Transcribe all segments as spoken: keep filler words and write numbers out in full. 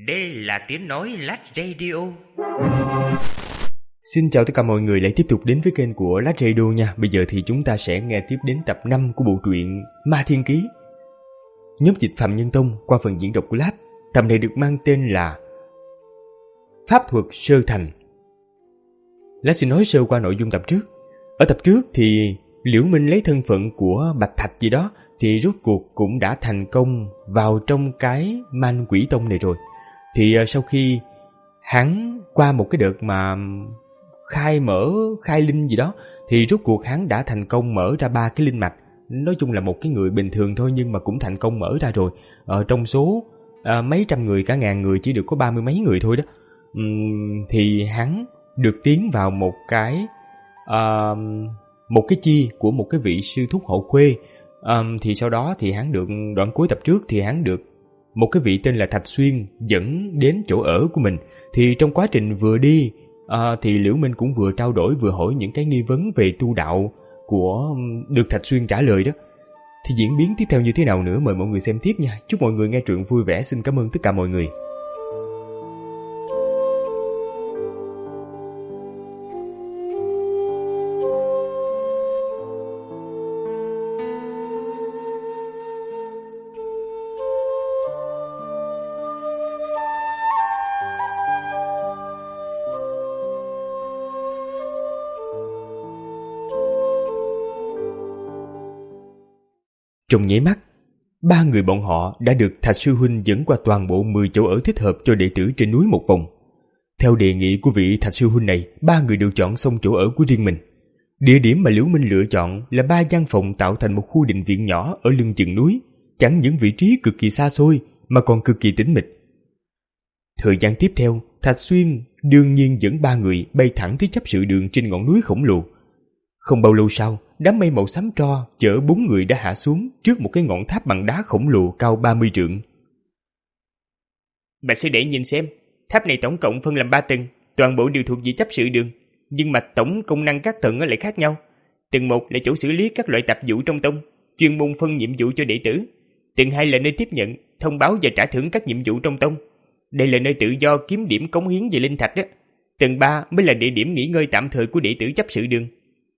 Đây là tiếng nói Lát Radio. Xin chào tất cả mọi người lại tiếp tục đến với kênh của Lát Radio nha. Bây giờ thì chúng ta sẽ nghe tiếp đến tập năm của bộ truyện Ma Thiên Ký. Nhóm dịch Phạm Nhân Tông qua phần diễn đọc của Lát. Tập này được mang tên là Pháp thuật sơ thành. Lát xin nói sơ qua nội dung tập trước. Ở tập trước thì Liễu Minh lấy thân phận của Bạch Thạch gì đó thì rốt cuộc cũng đã thành công vào trong cái Man Quỷ Tông này rồi. Thì sau khi hắn qua một cái đợt mà khai mở, khai linh gì đó, thì rốt cuộc hắn đã thành công mở ra ba cái linh mạch. Nói chung là một cái người bình thường thôi nhưng mà cũng thành công mở ra rồi. Ở trong số à, mấy trăm người, cả ngàn người chỉ được có ba mươi mấy người thôi đó. Uhm, thì hắn được tiến vào một cái uh, một cái chi của một cái vị sư thúc hộ khuê. Um, thì sau đó thì hắn được, đoạn cuối tập trước thì hắn được một cái vị tên là Thạch Xuyên dẫn đến chỗ ở của mình. Thì trong quá trình vừa đi uh, thì Liễu Minh cũng vừa trao đổi vừa hỏi những cái nghi vấn về tu đạo của được Thạch Xuyên trả lời đó. Thì diễn biến tiếp theo như thế nào nữa mời mọi người xem tiếp nha. Chúc mọi người nghe truyện vui vẻ. Xin cảm ơn tất cả mọi người. Trong nháy mắt, ba người bọn họ đã được Thạch Sư Huynh dẫn qua toàn bộ mười chỗ ở thích hợp cho đệ tử trên núi một vòng. Theo đề nghị của vị Thạch Sư Huynh này, ba người đều chọn xong chỗ ở của riêng mình. Địa điểm mà Liễu Minh lựa chọn là ba gian phòng tạo thành một khu định viện nhỏ ở lưng chừng núi, chẳng những vị trí cực kỳ xa xôi mà còn cực kỳ tĩnh mịch. Thời gian tiếp theo, Thạch Xuyên đương nhiên dẫn ba người bay thẳng tới chấp sự đường trên ngọn núi khổng lồ. Không bao lâu sau, đám mây màu xám tro chở bốn người đã hạ xuống trước một cái ngọn tháp bằng đá khổng lồ cao ba mươi trượng. Bạch sư đệ nhìn xem, tháp này tổng cộng phân làm ba tầng, toàn bộ đều thuộc về chấp sự đường, nhưng mà tổng công năng các tầng lại khác nhau. Tầng một là chỗ xử lý các loại tạp vụ trong tông, chuyên môn phân nhiệm vụ cho đệ tử. Tầng hai là nơi tiếp nhận, thông báo và trả thưởng các nhiệm vụ trong tông. Đây là nơi tự do kiếm điểm cống hiến về linh thạch đó. Tầng ba mới là địa điểm nghỉ ngơi tạm thời của đệ tử chấp sự đường.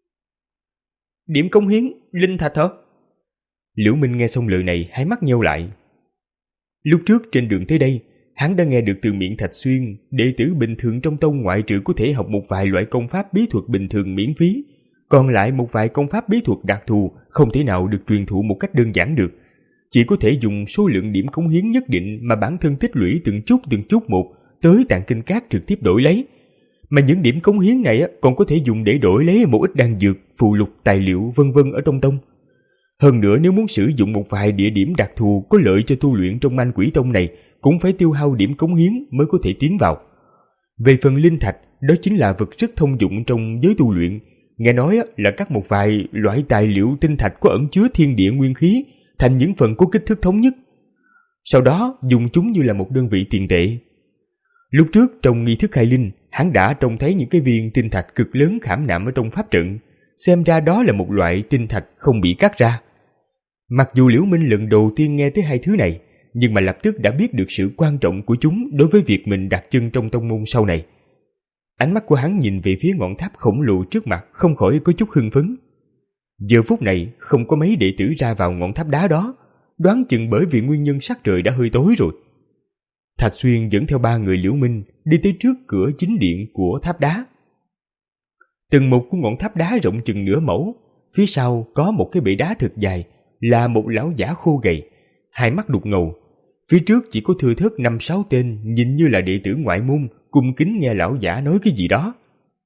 Điểm cống hiến, linh thạch hả? Liễu Minh nghe xong lời này, hai mắt nheo lại. Lúc trước trên đường tới đây, hắn đã nghe được từ miệng Thạch Xuyên, đệ tử bình thường trong tông ngoại trừ có thể học một vài loại công pháp bí thuật bình thường miễn phí, còn lại một vài công pháp bí thuật đặc thù không thể nào được truyền thụ một cách đơn giản được. Chỉ có thể dùng số lượng điểm cống hiến nhất định mà bản thân tích lũy từng chút từng chút một tới tạng kinh các trực tiếp đổi lấy. Mà những điểm cống hiến này còn có thể dùng để đổi lấy một ít đan dược, phù lục, tài liệu vân vân ở trong tông. Hơn nữa nếu muốn sử dụng một vài địa điểm đặc thù có lợi cho tu luyện trong Man Quỷ Tông này cũng phải tiêu hao điểm cống hiến mới có thể tiến vào. Về phần linh thạch, đó chính là vật rất thông dụng trong giới tu luyện. Nghe nói là cắt một vài loại tài liệu tinh thạch có ẩn chứa thiên địa nguyên khí thành những phần có kích thước thống nhất. Sau đó dùng chúng như là một đơn vị tiền tệ. Lúc trước trong nghi thức khai linh, hắn đã trông thấy những cái viên tinh thạch cực lớn khảm nạm ở trong pháp trận, xem ra đó là một loại tinh thạch không bị cắt ra. Mặc dù Liễu Minh lần đầu tiên nghe tới hai thứ này, nhưng mà lập tức đã biết được sự quan trọng của chúng đối với việc mình đặt chân trong tông môn sau này. Ánh mắt của hắn nhìn về phía ngọn tháp khổng lồ trước mặt không khỏi có chút hưng phấn. Giờ phút này không có mấy đệ tử ra vào ngọn tháp đá đó, đoán chừng bởi vì nguyên nhân sắc trời đã hơi tối rồi. Thạch Xuyên dẫn theo ba người Liễu Minh đi tới trước cửa chính điện của tháp đá. Tầng một của ngọn tháp đá rộng chừng nửa mẫu, phía sau có một cái bệ đá thật dài, là một lão giả khô gầy, hai mắt đục ngầu. Phía trước chỉ có thưa thớt năm sáu tên nhìn như là đệ tử ngoại môn, cung kính nghe lão giả nói cái gì đó.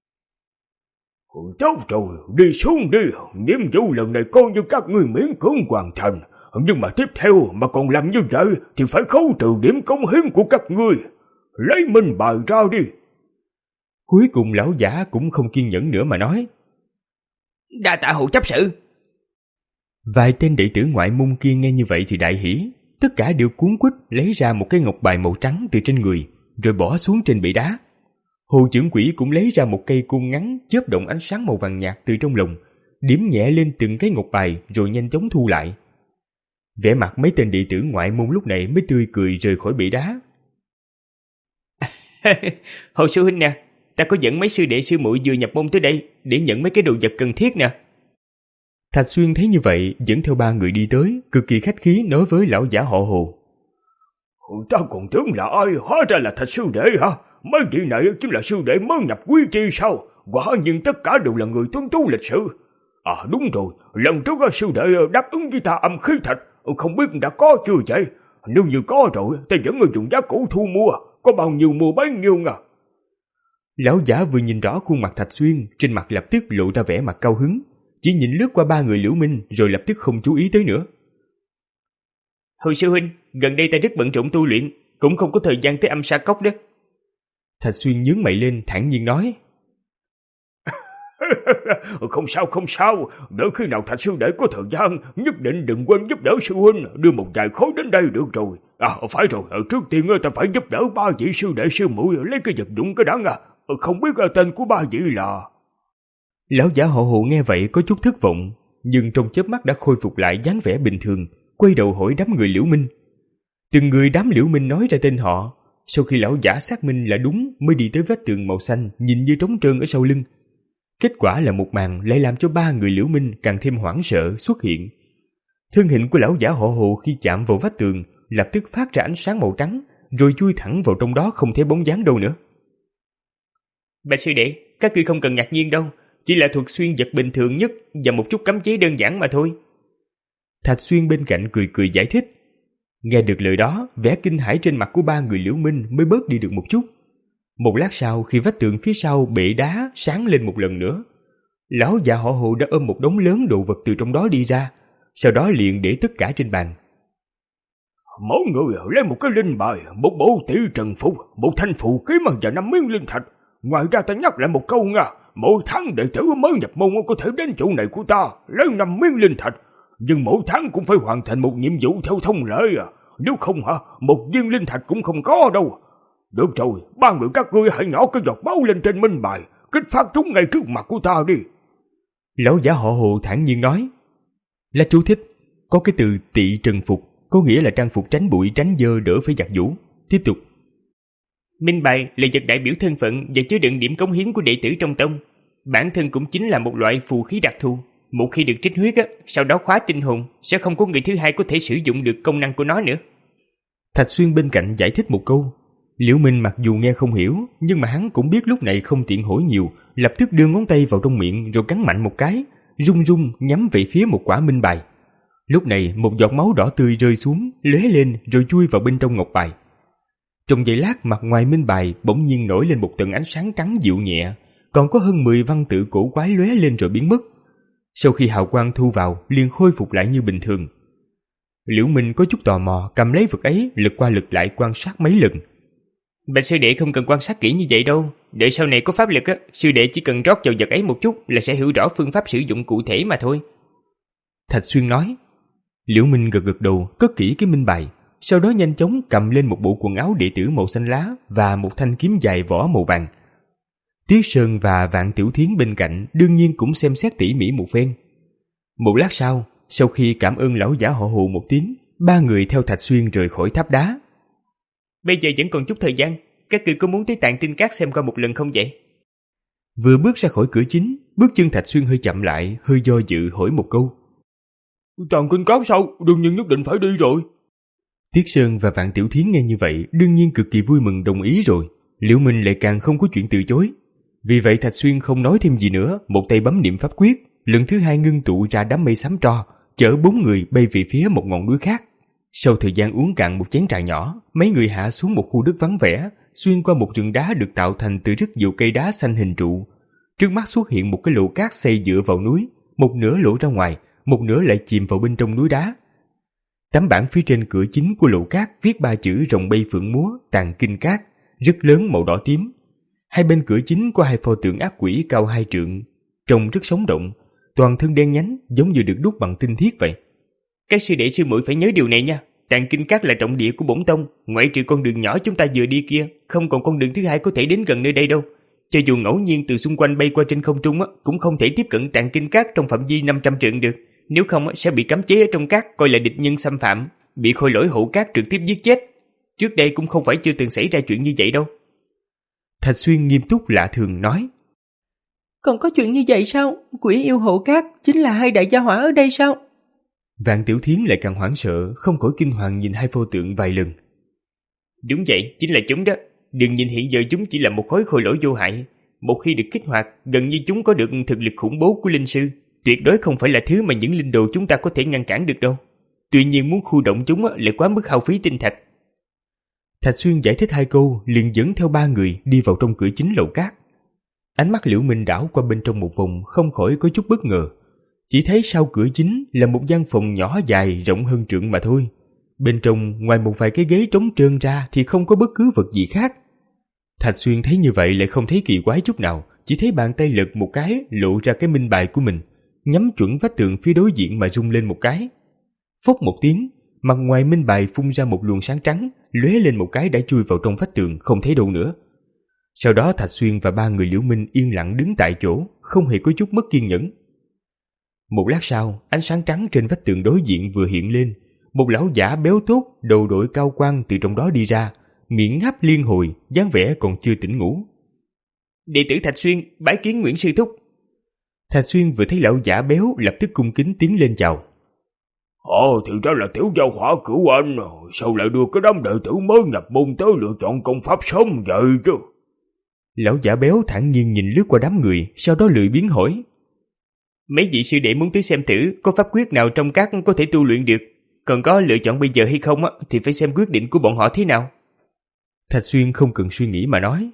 Tốt rồi, đi xuống đi, nhiệm vụ lần này coi như các ngươi miễn cưỡng hoàn thành. Nhưng mà tiếp theo mà còn làm như vậy thì phải khấu trừ điểm cống hiến của các ngươi. Lấy minh bài ra đi. Cuối cùng lão giả cũng không kiên nhẫn nữa mà nói. Đa tạ hộ chấp sự. Vài tên đệ tử ngoại môn kia nghe như vậy thì đại hỉ. Tất cả đều cuống quýt lấy ra một cái ngọc bài màu trắng từ trên người, rồi bỏ xuống trên bệ đá. Hồ trưởng quỷ cũng lấy ra một cây côn ngắn chớp động ánh sáng màu vàng nhạt từ trong lồng, điểm nhẹ lên từng cái ngọc bài rồi nhanh chóng thu lại. Vẻ mặt mấy tên đệ tử ngoại môn lúc này mới tươi cười rời khỏi bể đá. Hồ sư huynh nè, ta có dẫn mấy sư đệ sư muội vừa nhập môn tới đây để nhận mấy cái đồ vật cần thiết nè. Thạch Xuyên thấy như vậy, dẫn theo ba người đi tới, cực kỳ khách khí nói với lão giả họ Hồ. Ta còn tưởng là ai, hóa ra là Thạch sư đệ hả? Mấy vị này chính là sư đệ mới nhập quy chi sao? Quả nhiên tất cả đều là người tuân tú lịch sự. À đúng rồi, lần trước sư đệ đáp ứng với ta âm khí thạch, không biết đã có chưa vậy? Nếu như có rồi, ta vẫn người dùng giá cũ thu mua, có bao nhiêu mua bấy nhiêu nha. Lão giả vừa nhìn rõ khuôn mặt Thạch Xuyên, trên mặt lập tức lộ ra vẻ mặt cao hứng, chỉ nhìn lướt qua ba người Liễu Minh rồi lập tức không chú ý tới nữa. Hồi sư huynh, gần đây ta rất bận rộn tu luyện, cũng không có thời gian tới âm sa cốc đó. Thạch Xuyên nhướng mày lên thản nhiên nói. Không sao không sao, đợi khi nào Thạch sư đệ có thời gian, nhất định đừng quên giúp đỡ sư huynh, đưa một vài khối đến đây được rồi. À phải rồi, trước tiên ta phải giúp đỡ ba vị sư đệ sư muội lấy cái vật dụng cái đáng à, không biết tên của ba vị là... Lão giả họ Hồ nghe vậy có chút thất vọng, nhưng trong chớp mắt đã khôi phục lại dáng vẻ bình thường, quay đầu hỏi đám người Liễu Minh. Từng người đám Liễu Minh nói ra tên họ, sau khi lão giả xác minh là đúng mới đi tới vách tường màu xanh nhìn như trống trơn ở sau lưng. Kết quả là một màn lại làm cho ba người Liễu Minh càng thêm hoảng sợ xuất hiện. Thân hình của lão giả họ Hồ khi chạm vào vách tường lập tức phát ra ánh sáng màu trắng, rồi chui thẳng vào trong đó không thấy bóng dáng đâu nữa. Bà sư đệ, các ngươi không cần ngạc nhiên đâu, chỉ là thuật xuyên vật bình thường nhất và một chút cấm chế đơn giản mà thôi. Thạch Xuyên bên cạnh cười cười giải thích. Nghe được lời đó, vẻ kinh hãi trên mặt của ba người Liễu Minh mới bớt đi được một chút. Một lát sau, khi vách tường phía sau bệ đá sáng lên một lần nữa, lão già họ Hồ đã ôm một đống lớn đồ vật từ trong đó đi ra, sau đó liền để tất cả trên bàn. Mỗi người lấy một cái linh bài, một bộ tỷ trần phục, một thanh phù kiếm và năm miếng linh thạch. Ngoài ra ta nhắc lại một câu nha, mỗi tháng đệ tử mới nhập môn có thể đến chỗ này của ta lấy năm miếng linh thạch, nhưng mỗi tháng cũng phải hoàn thành một nhiệm vụ theo thông lệ à. Nếu không hả, một viên linh thạch cũng không có đâu. Được rồi, ba người các ngươi hãy nhỏ cái giọt máu lên trên minh bài, kích phát chúng ngay trước mặt của ta đi. Lão giả họ Hồ thản nhiên nói. Là chú thích, có cái từ tị trần phục, có nghĩa là trang phục tránh bụi tránh dơ đỡ phải giặt giũ. Tiếp tục. Minh bài là vật đại biểu thân phận và chứa đựng điểm cống hiến của đệ tử trong tông. Bản thân cũng chính là một loại phù khí đặc thù. Một khi được trích huyết, á, sau đó khóa tinh hồn, sẽ không có người thứ hai có thể sử dụng được công năng của nó nữa. Thạch Xuyên bên cạnh giải thích một câu. Liễu Minh mặc dù nghe không hiểu, nhưng mà hắn cũng biết lúc này không tiện hỏi nhiều, lập tức đưa ngón tay vào trong miệng rồi cắn mạnh một cái, rung rung nhắm về phía một quả minh bài. Lúc này một giọt máu đỏ tươi rơi xuống, lóe lên rồi chui vào bên trong ngọc bài. Trong giây lát, mặt ngoài minh bài bỗng nhiên nổi lên một tầng ánh sáng trắng dịu nhẹ, còn có hơn mười văn tự cổ quái lóe lên rồi biến mất. Sau khi hào quang thu vào, liền khôi phục lại như bình thường. Liễu Minh có chút tò mò, cầm lấy vật ấy lật qua lật lại quan sát mấy lần. Bạch sư đệ không cần quan sát kỹ như vậy đâu, để sau này có pháp lực á, sư đệ chỉ cần rót vào vật ấy một chút là sẽ hiểu rõ phương pháp sử dụng cụ thể mà thôi. Thạch Xuyên nói. Liễu Minh gật gật đầu, cất kỹ cái minh bài, sau đó nhanh chóng cầm lên một bộ quần áo đệ tử màu xanh lá và một thanh kiếm dài vỏ màu vàng. Tiết Sơn và Vạn Tiểu Thiến bên cạnh đương nhiên cũng xem xét tỉ mỉ một phen. Một lát sau, sau khi cảm ơn lão giả họ Hồ một tiếng, ba người theo Thạch Xuyên rời khỏi tháp đá. Bây giờ vẫn còn chút thời gian, các ngươi có muốn tới Tạng Tinh Các xem qua một lần không vậy? Vừa bước ra khỏi cửa chính, bước chân Thạch Xuyên hơi chậm lại, hơi do dự hỏi một câu. Tạng Tinh Các sao? Đương nhiên nhất định phải đi rồi. Tiết Sơn và Vạn Tiểu Thiến nghe như vậy đương nhiên cực kỳ vui mừng đồng ý rồi. Liễu Minh lại càng không có chuyện từ chối. Vì vậy Thạch Xuyên không nói thêm gì nữa, một tay bấm niệm pháp quyết, lần thứ hai ngưng tụ ra đám mây xám tro, chở bốn người bay về phía một ngọn núi khác. Sau thời gian uống cạn một chén trà nhỏ, mấy người hạ xuống một khu đất vắng vẻ, xuyên qua một rừng đá được tạo thành từ rất nhiều cây đá xanh hình trụ. Trước mắt xuất hiện một cái lỗ cát xây dựa vào núi, một nửa lỗ ra ngoài, một nửa lại chìm vào bên trong núi đá. Tấm bảng phía trên cửa chính của lỗ cát viết ba chữ rồng bay phượng múa Tạng Kinh Các, rất lớn màu đỏ tím. Hai bên cửa chính có hai pho tượng ác quỷ cao hai trượng, trông rất sống động, toàn thân đen nhánh giống như được đúc bằng tinh thiết vậy. Các sư đệ sư muội phải nhớ điều này nha. Tạng Kinh Các là trọng địa của bổn tông, ngoại trừ con đường nhỏ chúng ta vừa đi kia, không còn con đường thứ hai có thể đến gần nơi đây đâu. Cho dù ngẫu nhiên từ xung quanh bay qua trên không trung á, cũng không thể tiếp cận Tạng Kinh Các trong phạm vi năm trăm trượng được. Nếu không á, sẽ bị cấm chế ở trong cát, coi là địch nhân xâm phạm, bị khôi lỗi hộ cát trực tiếp giết chết. Trước đây cũng không phải chưa từng xảy ra chuyện như vậy đâu. Thạch Xuyên nghiêm túc lạ thường nói. Còn có chuyện như vậy sao? Quỷ yêu hộ cát chính là hai đại gia hỏa ở đây sao? Vạn Tiểu Thiến lại càng hoảng sợ, không khỏi kinh hoàng nhìn hai pho tượng vài lần. Đúng vậy, chính là chúng đó. Đừng nhìn hiện giờ chúng chỉ là một khối khôi lỗi vô hại. Một khi được kích hoạt, gần như chúng có được thực lực khủng bố của linh sư. Tuyệt đối không phải là thứ mà những linh đồ chúng ta có thể ngăn cản được đâu. Tuy nhiên muốn khu động chúng lại quá mức hao phí tinh thạch. Thạch Xuyên giải thích hai câu, liền dẫn theo ba người đi vào trong cửa chính lầu cát. Ánh mắt Liễu Minh đảo qua bên trong một vòng, không khỏi có chút bất ngờ. Chỉ thấy sau cửa chính là một gian phòng nhỏ dài rộng hơn trượng mà thôi. Bên trong ngoài một vài cái ghế trống trơn ra thì không có bất cứ vật gì khác. Thạch Xuyên thấy như vậy lại không thấy kỳ quái chút nào, chỉ thấy bàn tay lật một cái lộ ra cái minh bài của mình, nhắm chuẩn vách tường phía đối diện mà rung lên một cái. Phốc một tiếng, mặt ngoài minh bài phun ra một luồng sáng trắng, lóe lên một cái đã chui vào trong vách tường không thấy đâu nữa. Sau đó Thạch Xuyên và ba người Liễu Minh yên lặng đứng tại chỗ, không hề có chút mất kiên nhẫn. Một lát sau, ánh sáng trắng trên vách tường đối diện vừa hiện lên, một lão giả béo tốt, đầu đội cao quan từ trong đó đi ra, miệng ngáp liên hồi, dáng vẻ còn chưa tỉnh ngủ. Đệ tử Thạch Xuyên bái kiến Nguyễn sư thúc. Thạch Xuyên vừa thấy lão giả béo lập tức cung kính tiến lên chào. Ồ, thì ra là tiểu gia hỏa cửu anh, sao lại đưa cái đám đệ tử mới nhập môn tới lựa chọn công pháp sớm vậy chứ? Lão giả béo thản nhiên nhìn lướt qua đám người, sau đó lười biếng hỏi. Mấy vị sư đệ muốn tới xem thử có pháp quyết nào trong các có thể tu luyện được, còn có lựa chọn bây giờ hay không thì phải xem quyết định của bọn họ thế nào. Thạch Xuyên không cần suy nghĩ mà nói.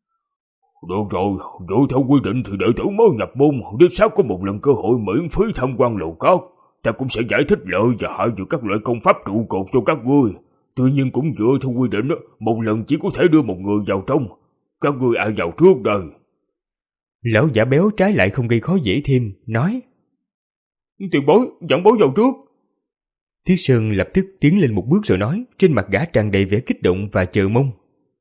Được rồi, dựa theo quy định thì đệ tử mới nhập môn đích xác có một lần cơ hội miễn phí tham quan lầu cát. Ta cũng sẽ giải thích lợi và hại giữa các loại công pháp trụ cột cho các ngươi. Tuy nhiên cũng dựa theo quy định, một lần chỉ có thể đưa một người vào trong. Các ngươi ai vào trước đây? Lão giả béo trái lại không gây khó dễ thêm, nói. Tiền bối, dẫn bối vào trước. Thiết Sơn lập tức tiến lên một bước rồi nói, trên mặt gã tràn đầy vẻ kích động và chờ mong.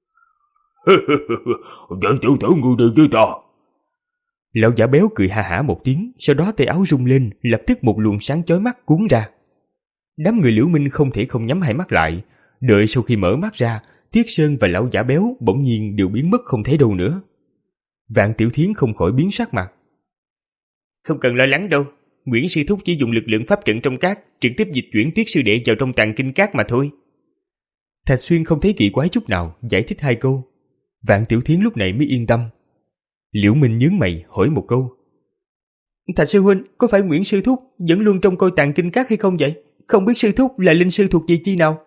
Vậy tiểu tử ngươi đi với ta. Lão giả béo cười ha hả một tiếng, sau đó tay áo rung lên, lập tức một luồng sáng chói mắt cuốn ra. Đám người Liễu Minh không thể không nhắm hai mắt lại, đợi sau khi mở mắt ra, Thiết Sơn và lão giả béo bỗng nhiên đều biến mất không thấy đâu nữa. Vạn Tiểu Thiến không khỏi biến sắc mặt. Không cần lo lắng đâu, Nguyễn sư thúc chỉ dùng lực lượng pháp trận trong cát trực tiếp dịch chuyển Tiết sư đệ vào trong tàng kinh cát mà thôi. Thạch Xuyên không thấy kỳ quái chút nào, giải thích hai câu. Vạn Tiểu Thiến lúc này mới yên tâm. Liễu Minh nhướng mày hỏi một câu. Thạch sư huynh, có phải Nguyễn sư thúc vẫn luôn trong coi tàng kinh cát hay không vậy? Không biết sư thúc là linh sư thuộc về chi nào?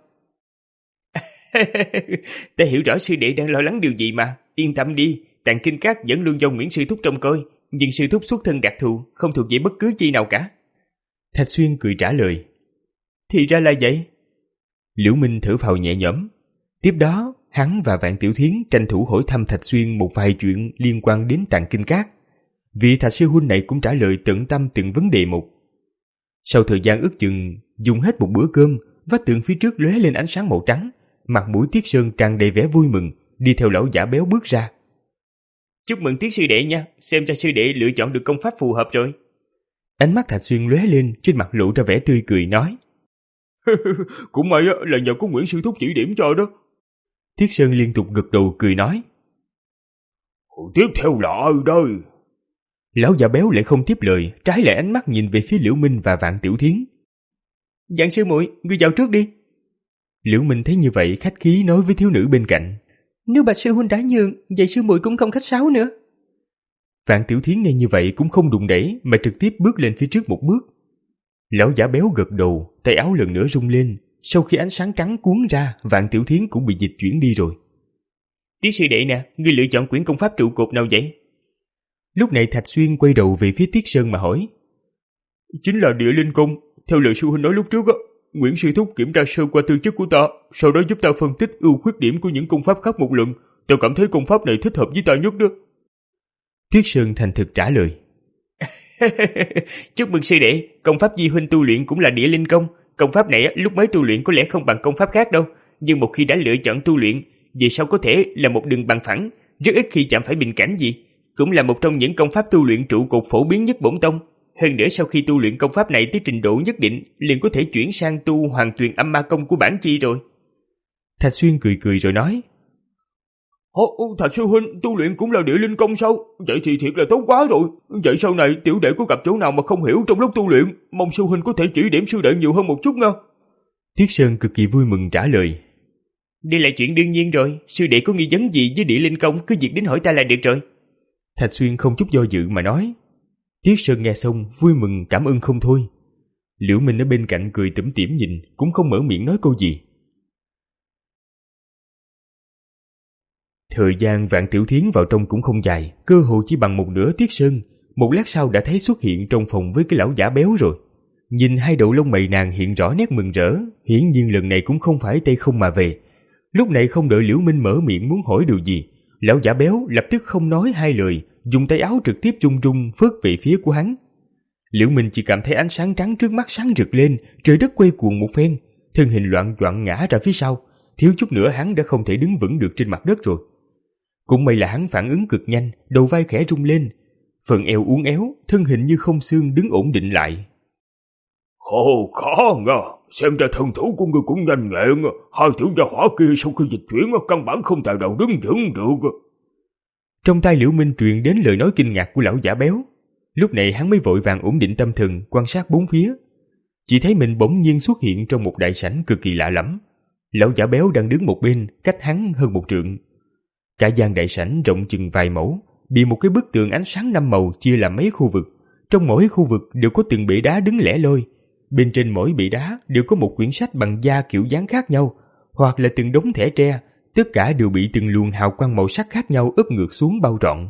Ta hiểu rõ sư đệ đang lo lắng điều gì mà, yên tâm đi, tàng kinh cát vẫn luôn do Nguyễn sư thúc trông coi, nhưng sư thúc xuất thân đặc thù, không thuộc về bất cứ chi nào cả. Thạch Xuyên cười trả lời. Thì ra là vậy. Liễu Minh thở phào nhẹ nhõm. Tiếp đó, hắn và Vạn Tiểu Thiến tranh thủ hỏi thăm Thạch Xuyên một vài chuyện liên quan đến tàng kinh cát. Vị Thạch sư huynh này cũng trả lời tận tâm từng vấn đề một. Sau thời gian ước chừng dùng hết một bữa cơm, vách tường phía trước lóe lên ánh sáng màu trắng, mặt mũi Tiết Sơn tràn đầy vẻ vui mừng, đi theo lão giả béo bước ra. Chúc mừng Tiết sư đệ nha, xem ra sư đệ lựa chọn được công pháp phù hợp rồi. Ánh mắt Thạch Xuyên lóe lên, trên mặt lộ ra vẻ tươi cười nói. Cũng may là nhờ có Nguyễn sư thúc chỉ điểm cho đó. Tiết Sơn liên tục gật đầu cười nói. Tiếp theo là ai đây? Lão già béo lại không tiếp lời, trái lại ánh mắt nhìn về phía Liễu Minh và Vạn Tiểu Thiến. Dạng sư muội, ngươi vào trước đi. Liễu Minh thấy như vậy khách khí nói với thiếu nữ bên cạnh. Nếu bạch sư huynh đã nhường, vậy sư muội cũng không khách sáo nữa. Vạn Tiểu Thiến nghe như vậy cũng không đụng đẩy mà trực tiếp bước lên phía trước một bước. Lão giả béo gật đầu, tay áo lần nữa rung lên. Sau khi ánh sáng trắng cuốn ra, Vạn Tiểu Thiến cũng bị dịch chuyển đi rồi. Tiết sư đệ nè, ngươi lựa chọn quyển công pháp trụ cột nào vậy? Lúc này Thạch Xuyên quay đầu về phía Tiết Sơn mà hỏi. Chính là địa linh công. Theo lời sư huynh nói lúc trước á, Nguyễn sư thúc kiểm tra sơ qua tư chất của ta, sau đó giúp ta phân tích ưu khuyết điểm của những công pháp khác một lần. Ta cảm thấy công pháp này thích hợp với ta nhất đó. Tiết Sơn thành thực trả lời. Chúc mừng sư đệ, công pháp di huynh tu luyện cũng là địa linh công. Công pháp này lúc mới tu luyện có lẽ không bằng công pháp khác đâu, nhưng một khi đã lựa chọn tu luyện, về sau có thể là một đường bằng phẳng, rất ít khi chạm phải bình cảnh gì. Cũng là một trong những công pháp tu luyện trụ cột phổ biến nhất bổn tông. Hơn nữa sau khi tu luyện công pháp này tới trình độ nhất định, liền có thể chuyển sang tu Hoàng Tuyền Âm Ma Công của bản chi rồi. Thạch Xuyên cười cười rồi nói. Ồ, Thạch sư huynh tu luyện cũng là địa linh công sao? Vậy thì thiệt là tốt quá rồi. Vậy sau này tiểu đệ có gặp chỗ nào mà không hiểu trong lúc tu luyện, mong sư huynh có thể chỉ điểm sư đệ nhiều hơn một chút nha. Tiết Sơn cực kỳ vui mừng trả lời. Đây là chuyện đương nhiên rồi, sư đệ có nghi vấn gì với địa linh công cứ việc đến hỏi ta là được rồi. Thạch Xuyên không chút do dự mà nói. Tiết Sơn nghe xong vui mừng cảm ơn không thôi. Liễu Minh ở bên cạnh cười tủm tỉm nhìn, cũng không mở miệng nói câu gì. Thời gian Vạn Tiểu Thiến vào trong cũng không dài, cơ hồ chỉ bằng một nửa Tiết Sơn. Một lát sau đã thấy xuất hiện trong phòng với cái lão giả béo rồi. Nhìn hai đầu lông mày nàng hiện rõ nét mừng rỡ, hiển nhiên lần này cũng không phải tay không mà về. Lúc này không đợi Liễu Minh mở miệng muốn hỏi điều gì, lão giả béo lập tức không nói hai lời, dùng tay áo trực tiếp run run phớt về phía của hắn. Liễu Minh chỉ cảm thấy ánh sáng trắng trước mắt sáng rực lên, trời đất quay cuồng một phen, thân hình loạn choạng ngã ra phía sau, thiếu chút nữa hắn đã không thể đứng vững được trên mặt đất rồi. Cũng may là hắn phản ứng cực nhanh, đầu vai khẽ rung lên, phần eo uốn éo, thân hình như không xương đứng ổn định lại. Ồ, khó ngờ, xem ra thần thủ của ngươi cũng nhanh nhẹn, hai tiểu gia hỏa kia sau khi dịch chuyển căn bản không tài nào đứng vững được. Trong tai Liễu Minh truyền đến lời nói kinh ngạc của lão giả béo. Lúc này hắn mới vội vàng ổn định tâm thần, quan sát bốn phía. Chỉ thấy mình bỗng nhiên xuất hiện trong một đại sảnh cực kỳ lạ lẫm. Lão giả béo đang đứng một bên, cách hắn hơn một trượng. Cả gian đại sảnh rộng chừng vài mẫu, bị một cái bức tường ánh sáng năm màu chia làm mấy khu vực. Trong mỗi khu vực đều có từng bệ đá đứng lẻ loi. Bên trên mỗi bệ đá đều có một quyển sách bằng da kiểu dáng khác nhau, hoặc là từng đống thẻ tre, tất cả đều bị từng luồng hào quang màu sắc khác nhau úp ngược xuống bao trọn.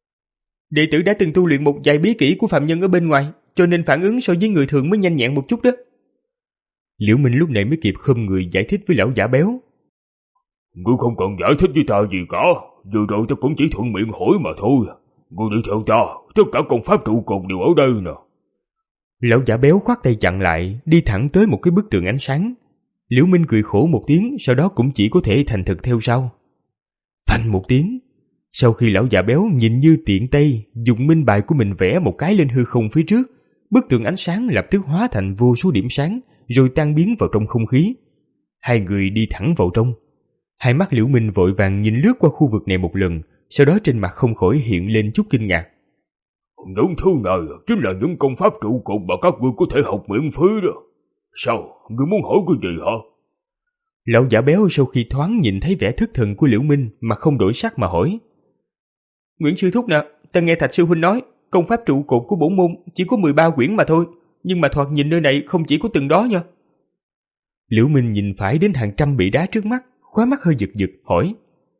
Đệ tử đã từng tu luyện một vài bí kỹ của phạm nhân ở bên ngoài, cho nên phản ứng so với người thường mới nhanh nhẹn một chút đó. Liễu Minh lúc này mới kịp khom người giải thích với lão giả béo. Ngươi không cần giải thích với ta gì cả, vừa rồi ta cũng chỉ thuận miệng hỏi mà thôi. Ngươi đi theo ta, tất cả công pháp trụ cột đều ở đây nè. Lão giả béo khoát tay chặn lại, đi thẳng tới một cái bức tường ánh sáng. Liễu Minh cười khổ một tiếng, sau đó cũng chỉ có thể thành thực theo sau. Phanh một tiếng, sau khi lão giả béo nhìn như tiện tay dùng minh bài của mình vẽ một cái lên hư không phía trước, bức tường ánh sáng lập tức hóa thành vô số điểm sáng, rồi tan biến vào trong không khí. Hai người đi thẳng vào trong. Hai mắt Liễu Minh vội vàng nhìn lướt qua khu vực này một lần, sau đó trên mặt không khỏi hiện lên chút kinh ngạc. Những thứ này chính là những công pháp trụ cột mà các ngươi có thể học miễn phí đó. Sao, ngươi muốn hỏi cái gì hả? Lão giả béo sau khi thoáng nhìn thấy vẻ thất thần của Liễu Minh mà không đổi sắc mà hỏi. Nguyễn sư thúc nè, ta nghe Thạch sư huynh nói, công pháp trụ cột của bổn môn chỉ có mười ba quyển mà thôi, nhưng mà thoạt nhìn nơi này không chỉ có từng đó nha. Liễu Minh nhìn phải đến hàng trăm bệ đá trước mắt, khóe mắt hơi giật giật hỏi.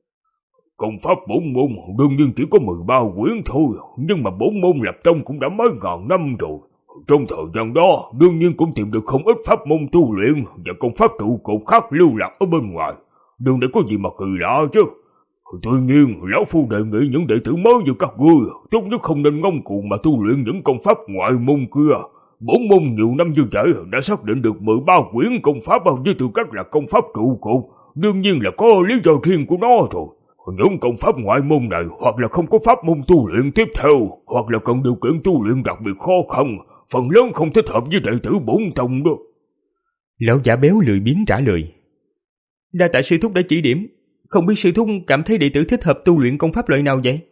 Công pháp bổn môn đương nhiên chỉ có mười ba quyển thôi, nhưng mà bổn môn lập tông cũng đã mấy ngàn năm rồi. Trong thời gian đó, đương nhiên cũng tìm được không ít pháp môn tu luyện và công pháp trụ cột khác lưu lạc ở bên ngoài. Đừng để có gì mà kỳ lạ chứ. Tuy nhiên, lão phu đề nghị những đệ tử mới như các ngươi, tốt nhất không nên ngông cuồng mà tu luyện những công pháp ngoại môn kia. Bổn môn nhiều năm như vậy đã xác định được mười ba quyển công pháp với tư cách là công pháp trụ cột, đương nhiên là có lý do riêng của nó rồi. Những công pháp ngoại môn này hoặc là không có pháp môn tu luyện tiếp theo, hoặc là cần điều kiện tu luyện đặc biệt khó khăn, phần lớn không thích hợp với đệ tử bổn tông đó. Lão giả béo lười biếng trả lời. Đa tạ sư thúc đã chỉ điểm, không biết sư thúc cảm thấy đệ tử thích hợp tu luyện công pháp loại nào vậy?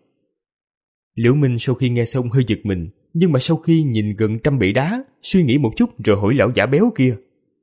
Liễu Minh sau khi nghe xong hơi giật mình, nhưng mà sau khi nhìn gần trăm bệ đá, suy nghĩ một chút rồi hỏi lão giả béo kia.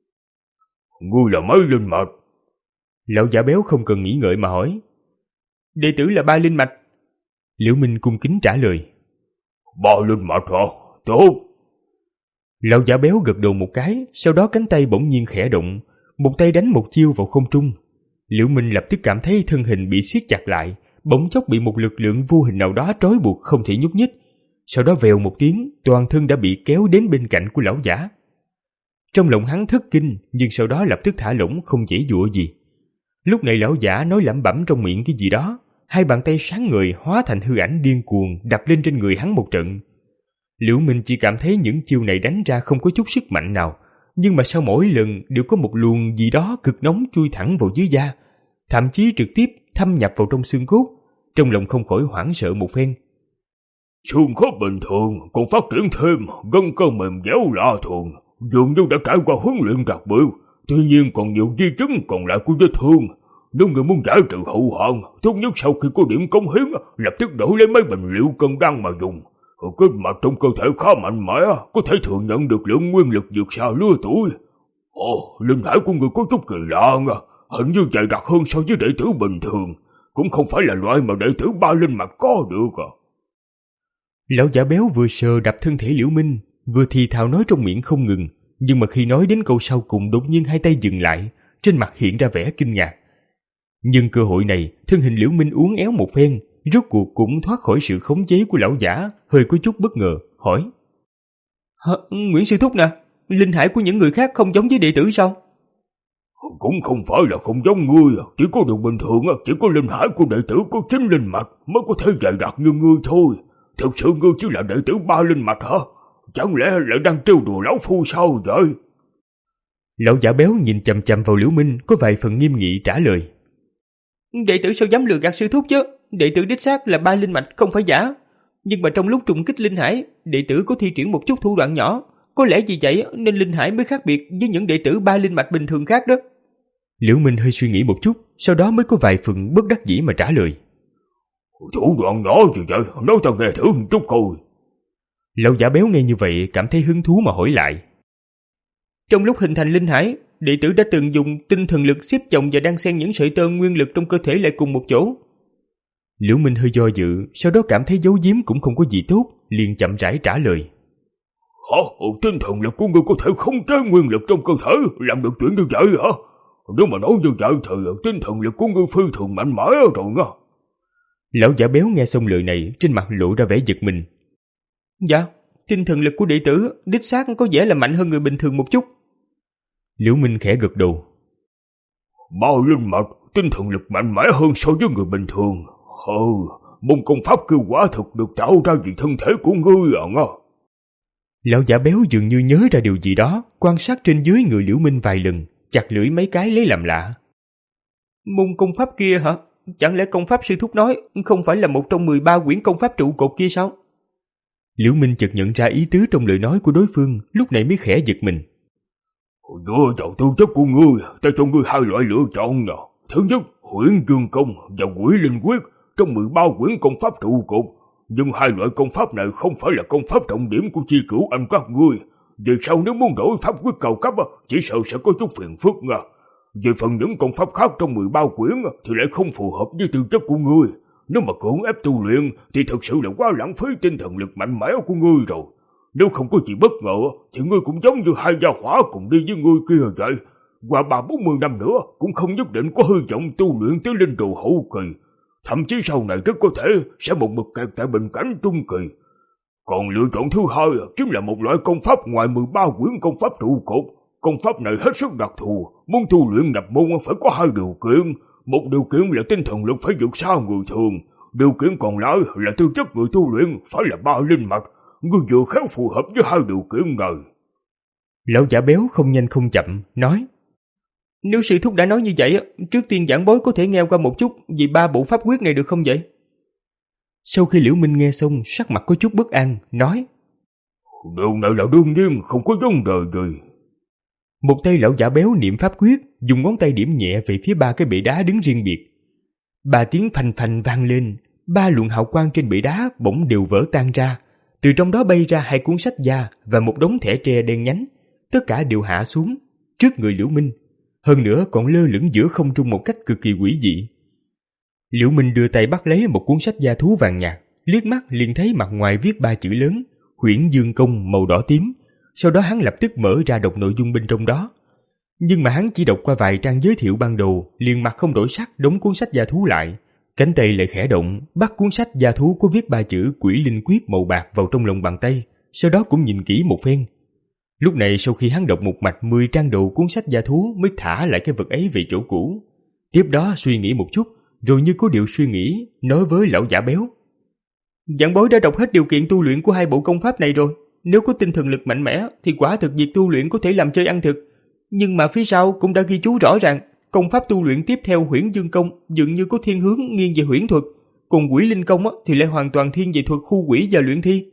Ngươi là mấy linh mạch? Lão giả béo không cần nghĩ ngợi mà hỏi. Đệ tử là ba linh mạch. Liễu Minh cung kính trả lời. Ba linh mạch hả? Tốt. Lão giả béo gật đầu một cái, sau đó cánh tay bỗng nhiên khẽ động, một tay đánh một chiêu vào không trung. Liễu Minh lập tức cảm thấy thân hình bị siết chặt lại, bỗng chốc bị một lực lượng vô hình nào đó trói buộc không thể nhúc nhích. Sau đó vèo một tiếng, toàn thân đã bị kéo đến bên cạnh của lão giả. Trong lòng hắn thất kinh, nhưng sau đó lập tức thả lỏng không dễ dụa gì. Lúc này lão giả nói lẩm bẩm trong miệng cái gì đó, hai bàn tay sáng ngời hóa thành hư ảnh điên cuồng đập lên trên người hắn một trận. Liễu Minh chỉ cảm thấy những chiêu này đánh ra không có chút sức mạnh nào, nhưng mà sau mỗi lần đều có một luồng gì đó cực nóng chui thẳng vào dưới da, thậm chí trực tiếp thâm nhập vào trong xương cốt. Trong lòng không khỏi hoảng sợ một phen. Xương khớp bình thường còn phát triển thêm, gân cơ mềm dẻo lạ thường, dường như đã trải qua huấn luyện đặc biệt, tuy nhiên còn nhiều di chứng còn lại của vết thương. Nếu người muốn giải trừ hậu hoạn, tốt nhất sau khi có điểm cống hiến, lập tức đổi lấy mấy bình liệu cân đăng mà dùng. Kết mạch trong cơ thể khá mạnh mẽ, có thể thừa nhận được lượng nguyên lực vượt xa lứa tuổi. Ồ, linh hải của người có chút kỳ lạ nha, hình như dày đặc hơn so với đệ tử bình thường, cũng không phải là loại mà đệ tử ba linh mạch có được à. Lão giả béo vừa sờ đập thân thể Liễu Minh, vừa thì thào nói trong miệng không ngừng, nhưng mà khi nói đến câu sau cùng đột nhiên hai tay dừng lại, trên mặt hiện ra vẻ kinh ngạc. Nhưng cơ hội này, thân hình Liễu Minh uốn éo một phen, rốt cuộc cũng thoát khỏi sự khống chế của lão giả, hơi có chút bất ngờ, hỏi: Hả, Nguyễn sư thúc nè, linh hải của những người khác không giống với đệ tử sao? Cũng không phải là không giống ngươi, chỉ có điều bình thường, chỉ có linh hải của đệ tử có chín linh mạch mới có thể dày đặc như ngươi thôi. Thực sự ngươi chỉ là đệ tử ba linh mạch hả? Chẳng lẽ lại đang trêu đùa lão phu sao vậy? Lão giả béo nhìn chằm chằm vào Liễu Minh, có vài phần nghiêm nghị trả lời: Đệ tử sao dám lừa gạt sư thúc chứ? Đệ tử đích xác là ba linh mạch không phải giả. Nhưng mà trong lúc trùng kích linh hải, đệ tử có thi triển một chút thủ đoạn nhỏ, có lẽ vì vậy nên linh hải mới khác biệt với những đệ tử ba linh mạch bình thường khác đó. Liễu Minh hơi suy nghĩ một chút, sau đó mới có vài phần bất đắc dĩ mà trả lời: Thủ đoạn nhỏ gì vậy? Nói ta nghe thử một chút coi. Lão giả béo nghe như vậy cảm thấy hứng thú mà hỏi lại: Trong lúc hình thành linh hải, đệ tử đã từng dùng tinh thần lực xếp chồng và đan xen những sợi tơ nguyên lực trong cơ thể lại cùng một chỗ. Liễu Minh hơi do dự, sau đó cảm thấy giấu giếm cũng không có gì tốt, liền chậm rãi trả lời: Hả? Tinh thần lực của ngươi có thể khống chế nguyên lực trong cơ thể, làm được chuyện như vậy hả? Nếu mà nói như vậy thì tinh thần lực của ngươi phi thường mạnh mẽ rồi nha. Lão giả béo nghe xong lời này, trên mặt lộ ra vẻ giật mình. Dạ, tinh thần lực của đệ tử đích xác có vẻ là mạnh hơn người bình thường một chút. Liễu Minh khẽ gật đầu. Ba linh mạch, tinh thần lực mạnh mẽ hơn so với người bình thường. Ừ, môn công pháp kêu quả thực được tạo ra vì thân thể của ngươi à nha. Lão giả béo dường như nhớ ra điều gì đó, quan sát trên dưới người Liễu Minh vài lần, chặt lưỡi mấy cái lấy làm lạ. Môn công pháp kia hả? Chẳng lẽ công pháp sư thúc nói không phải là một trong mười ba quyển công pháp trụ cột kia sao? Liễu Minh chợt nhận ra ý tứ trong lời nói của đối phương, lúc này mới khẽ giật mình. Dựa vào tư chất của ngươi, ta cho ngươi hai loại lựa chọn nè. Thứ nhất, Huyễn Dương Công và Quỷ Linh Quyết trong mười ba quyển công pháp trụ cột. Nhưng hai loại công pháp này không phải là công pháp trọng điểm của chi cửu anh các ngươi. Về sau nếu muốn đổi pháp quyết cao cấp, chỉ sợ sẽ có chút phiền phức nha. Về phần những công pháp khác trong mười ba quyển thì lại không phù hợp với tư chất của ngươi. Nếu mà cưỡng ép tu luyện thì thật sự là quá lãng phí tinh thần lực mạnh mẽ của ngươi rồi. Nếu không có gì bất ngờ thì ngươi cũng giống như hai gia hỏa cùng đi với ngươi kia vậy. Qua ba bốn mươi năm nữa cũng không nhất định có hy vọng tu luyện tới linh đồ hậu kỳ. Thậm chí sau này rất có thể sẽ một mực kẹt tại bình cảnh trung kỳ. Còn lựa chọn thứ hai chính là một loại công pháp ngoài mười ba quyển công pháp trụ cột. Công pháp này hết sức đặc thù, muốn tu luyện nhập môn phải có hai điều kiện. Một điều kiện là tinh thần lực phải vượt xa người thường. Điều kiện còn lại là tư chất người tu luyện phải là ba linh mạch. Ngươi vừa khéo phù hợp với hai điều kiện này. Lão giả béo không nhanh không chậm nói: Nếu sư thúc đã nói như vậy, trước tiên giảng bối có thể nghe qua một chút về ba bộ pháp quyết này được không vậy? Sau khi Liễu Minh nghe xong, sắc mặt có chút bất an, nói: Điều này là đương nhiên, không có vấn đề gì. Một tay lão giả béo niệm pháp quyết, dùng ngón tay điểm nhẹ về phía ba cái bệ đá đứng riêng biệt. Ba tiếng phanh phanh vang lên, ba luồng hào quang trên bệ đá bỗng đều vỡ tan ra. Từ trong đó bay ra hai cuốn sách da và một đống thẻ tre đen nhánh. Tất cả đều hạ xuống trước người Liễu Minh, hơn nữa còn lơ lửng giữa không trung một cách cực kỳ quỷ dị. Liễu Minh đưa tay bắt lấy một cuốn sách da thú vàng nhạt, liếc mắt liền thấy mặt ngoài viết ba chữ lớn Huyễn Dương Công màu đỏ tím. Sau đó hắn lập tức mở ra đọc nội dung bên trong đó. Nhưng mà hắn chỉ đọc qua vài trang giới thiệu ban đầu, liền mặt không đổi sắc đóng cuốn sách da thú lại. Cánh tay lại khẽ động, bắt cuốn sách da thú có viết ba chữ Quỷ Linh Quyết màu bạc vào trong lòng bàn tay, sau đó cũng nhìn kỹ một phen. Lúc này sau khi hắn đọc một mạch mười trang đầu cuốn sách da thú mới thả lại cái vật ấy về chỗ cũ. Tiếp đó suy nghĩ một chút, rồi như có điều suy nghĩ, nói với lão giả béo: Giảng bối đã đọc hết điều kiện tu luyện của hai bộ công pháp này rồi. Nếu có tinh thần lực mạnh mẽ thì quả thực việc tu luyện có thể làm chơi ăn thực. Nhưng mà phía sau cũng đã ghi chú rõ ràng, công pháp tu luyện tiếp theo Huyễn Dương Công dường như có thiên hướng nghiêng về huyễn thuật, còn Quỷ Linh Công thì lại hoàn toàn thiên về thuật khu quỷ và luyện thi.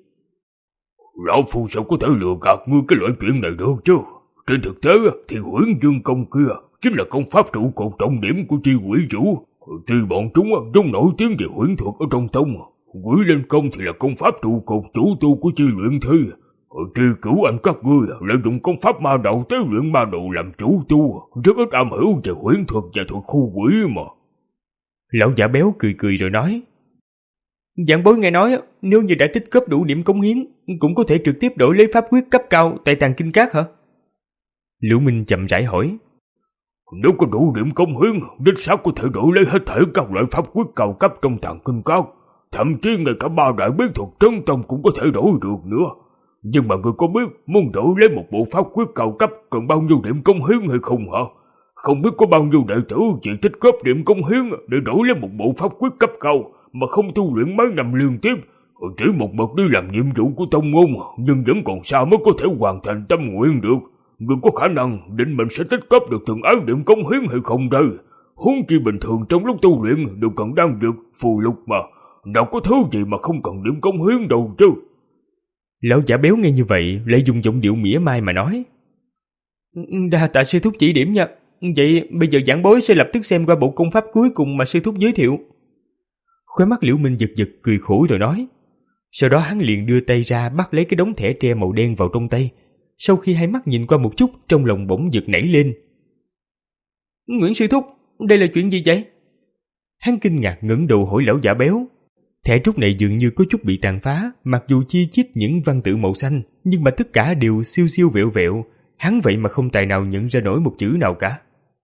Lão phu sao có thể lừa gạt ngươi cái loại chuyện này được chứ? Trên thực tế thì Huyễn Dương Công kia chính là công pháp trụ cột trọng điểm của Chi Quỷ Vũ. Tuy bọn chúng giống nổi tiếng về huyễn thuật ở trong tông, Quỷ Linh Công thì là công pháp trụ cột chủ tu của Chi Luyện Thư. Chi Cửu Anh các ngươi lợi dụng công pháp ma đạo tế luyện ma đạo làm chủ tu, rất ít am hiểu về huyễn thuật và thuật khu quỷ mà. Lão giả béo cười cười rồi nói: Giảng bối nghe nói nếu như đã tích góp đủ điểm cống hiến, cũng có thể trực tiếp đổi lấy pháp quyết cấp cao tại Tàng Kinh Các hả? Liễu Minh chậm rãi hỏi: Nếu có đủ điểm cống hiến, đích xác có thể đổi lấy hết thảy các loại pháp quyết cao cấp trong Tàng Kinh Các, thậm chí ngay cả ba đại bí thuật trấn tông cũng có thể đổi được nữa. Nhưng mà người có biết muốn đổi lấy một bộ pháp quyết cao cấp cần bao nhiêu điểm cống hiến hay không hả? Không biết có bao nhiêu đệ tử chỉ tích góp điểm cống hiến để đổi lấy một bộ pháp quyết cấp cao mà không tu luyện mấy năm liên tiếp, chỉ một bậc đi làm nhiệm vụ của tông môn nhưng vẫn còn xa mới có thể hoàn thành tâm nguyện được. Người có khả năng định mình sẽ tích góp được từng ấy điểm cống hiến hay không đây? Huống chi bình thường trong lúc tu luyện đều cần đan dược, phù lục mà, nào có thứ gì mà không cần điểm cống hiến đâu chứ. Lão giả béo nghe như vậy lại dùng giọng điệu mỉa mai mà nói: Đa tạ sư thúc chỉ điểm nha. Vậy bây giờ giảng bối sẽ lập tức xem qua bộ công pháp cuối cùng mà sư thúc giới thiệu. Khóe mắt Liễu Minh giật giật cười khổ rồi nói. Sau đó hắn liền đưa tay ra bắt lấy cái đống thẻ tre màu đen vào trong tay. Sau khi hai mắt nhìn qua một chút, trong lòng bỗng giật nảy lên. Nguyễn sư thúc, đây là chuyện gì vậy? Hắn kinh ngạc ngẩng đầu hỏi lão giả béo. Thẻ trúc này dường như có chút bị tàn phá, mặc dù chi chít những văn tự màu xanh, nhưng mà tất cả đều siêu siêu vẹo vẹo. Hắn vậy mà không tài nào nhận ra nổi một chữ nào cả.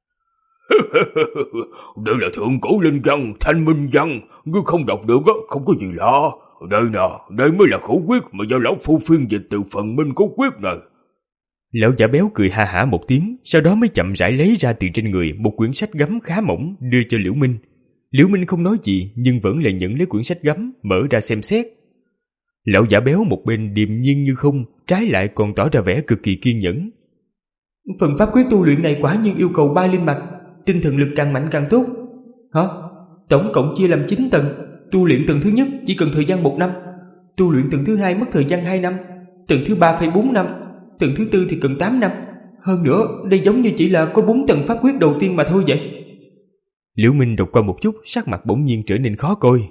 Đây là thượng cổ linh văn, thanh minh văn, ngươi không đọc được không có gì lạ. Đây nè, đây mới là khẩu quyết mà do lão phu phiên dịch từ phần minh cổ quyết này. Lão giả béo cười ha hả một tiếng, sau đó mới chậm rãi lấy ra từ trên người một quyển sách gấm khá mỏng đưa cho Liễu Minh. Liễu Minh không nói gì nhưng vẫn là nhận lấy quyển sách gấm, mở ra xem xét. Lão giả béo một bên điềm nhiên như không, trái lại còn tỏ ra vẻ cực kỳ kiên nhẫn. Phần pháp quyết tu luyện này quả nhiên yêu cầu ba linh mạch, tinh thần lực càng mạnh càng tốt. Hả? Tổng cộng chia làm chín tầng, tu luyện tầng thứ nhất chỉ cần thời gian một năm, tu luyện tầng thứ hai mất thời gian hai năm, tầng thứ ba phải bốn năm, tầng thứ tư thì cần tám năm. Hơn nữa, đây giống như chỉ là có bốn tầng pháp quyết đầu tiên mà thôi vậy. Liễu Minh đọc qua một chút, sắc mặt bỗng nhiên trở nên khó coi.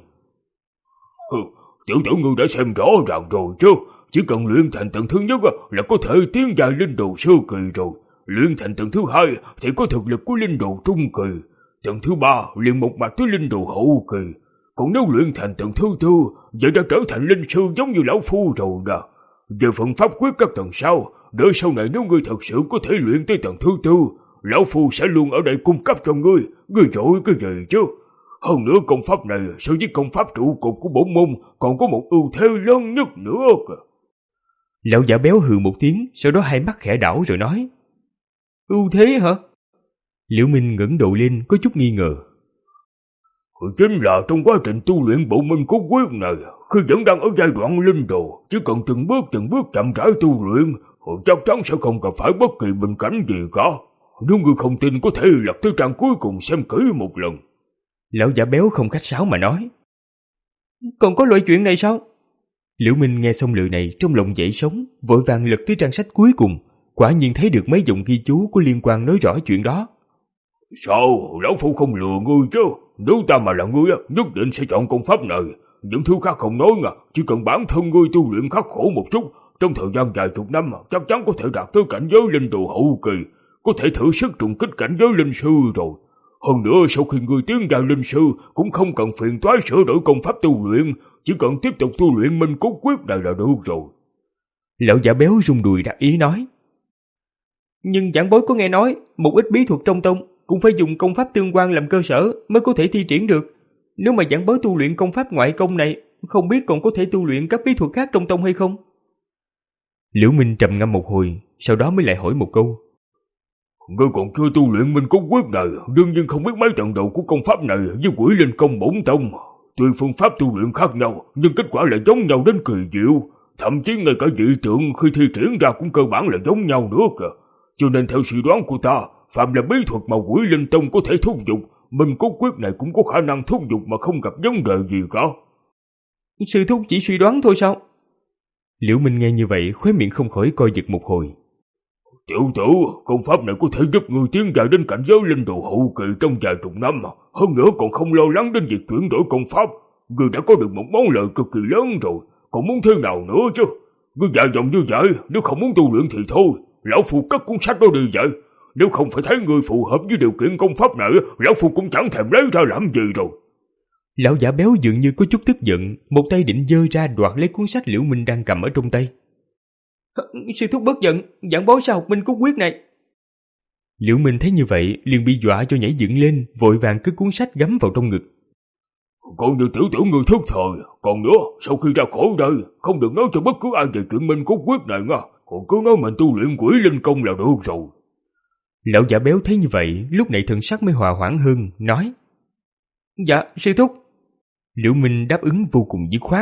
Tiểu tử ngươi đã xem rõ ràng rồi chứ, chỉ cần luyện thành tầng thứ nhất là có thể tiến giai linh đồ sơ kỳ rồi, luyện thành tầng thứ hai thì có thực lực của linh đồ trung kỳ, tầng thứ ba liền một mạch tới linh đồ hậu kỳ, còn nếu luyện thành tầng thứ tư vậy đã trở thành linh sư giống như lão phu rồi nè. Về phần pháp quyết các tầng sau, đợi sau này nếu ngươi thật sự có thể luyện tới tầng thứ tư, lão phu sẽ luôn ở đây cung cấp cho ngươi, ngươi dội cái gì chứ. Hơn nữa công pháp này so với công pháp trụ cột của bổn môn còn có một ưu thế lớn nhất nữa kìa. Lão giả béo hừ một tiếng, sau đó hai mắt khẽ đảo rồi nói. Ưu thế hả? Liễu Minh ngẩng đầu lên có chút nghi ngờ. Chính là trong quá trình tu luyện bộ minh cốt quyết này, khi vẫn đang ở giai đoạn linh đồ, chỉ cần từng bước từng bước chậm rãi tu luyện, chắc chắn sẽ không gặp phải bất kỳ bình cảnh gì cả. Nếu ngươi không tin có thể lật tới trang cuối cùng xem kỹ một lần. Lão giả béo không khách sáo mà nói. Còn có loại chuyện này sao? Liễu Minh nghe xong lời này trong lòng dậy sóng, vội vàng lật tới trang sách cuối cùng, quả nhiên thấy được mấy dòng ghi chú có liên quan nói rõ chuyện đó. Sao, lão phu không lừa ngươi chứ? Nếu ta mà là ngươi, nhất định sẽ chọn công pháp này. Những thứ khác không nói nha, chỉ cần bản thân ngươi tu luyện khắc khổ một chút, trong thời gian vài chục năm chắc chắn có thể đạt tới cảnh giới linh đồ hậu kỳ, có thể thử sức trùng kích cảnh giới linh sư rồi. Hơn nữa sau khi ngươi tiến vào linh sư cũng không cần phiền toái sửa đổi công pháp tu luyện, chỉ cần tiếp tục tu luyện minh cốt quyết này là được rồi. Lão giả béo rung đùi đắc ý nói. Nhưng giảng bối có nghe nói một ít bí thuật trong tông cũng phải dùng công pháp tương quan làm cơ sở mới có thể thi triển được. Nếu mà giảng bối tu luyện công pháp ngoại công này, không biết còn có thể tu luyện các bí thuật khác trong tông hay không? Liễu Minh trầm ngâm một hồi, sau đó mới lại hỏi một câu. Ngươi còn chưa tu luyện minh cốt quyết này, đương nhiên không biết mấy trận đầu của công pháp này với Quỷ Linh Công bổn tông. Tuy phương pháp tu luyện khác nhau, nhưng kết quả lại giống nhau đến kỳ diệu. Thậm chí ngay cả dị tượng khi thi triển ra cũng cơ bản là giống nhau nữa kìa. Cho nên theo suy đoán của ta, phạm là bí thuật mà Quỷ Linh Tông có thể thúc giục, minh cốt quyết này cũng có khả năng thúc giục mà không gặp vấn đề gì cả. Sư thúc chỉ suy đoán thôi sao? Liễu Minh nghe như vậy khóe miệng không khỏi co giật một hồi. Tiểu tử, công pháp này có thể giúp người tiến dài đến cảnh giới linh đồ hậu kỳ trong vài chục năm, hơn nữa còn không lo lắng đến việc chuyển đổi công pháp. Người đã có được một món lợi cực kỳ lớn rồi, còn muốn thế nào nữa chứ? Người dạy dòng như vậy, nếu không muốn tu luyện thì thôi, lão phu cất cuốn sách đó đi vậy. Nếu không phải thấy người phù hợp với điều kiện công pháp này, lão phu cũng chẳng thèm lấy ra làm gì rồi. Lão giả béo dường như có chút tức giận, một tay định giơ ra đoạt lấy cuốn sách Liễu Minh đang cầm ở trong tay. Sư thúc bất giận, giảng bối sao học Minh Cốt Quyết này. Liễu Minh thấy như vậy liền bị dọa cho nhảy dựng lên, vội vàng cất cuốn sách gắm vào trong ngực. Còn như tiểu tử người thức thời, còn nữa, sau khi ra khỏi đây, không được nói cho bất cứ ai về chuyện Minh Cốt Quyết này nha, còn cứ nói mình tu luyện Quỷ Linh Công là được rồi. Lão giả béo thấy như vậy, lúc này thần sắc mới hòa hoãn hơn, nói: Dạ, sư thúc. Liễu Minh đáp ứng vô cùng dứt khoát.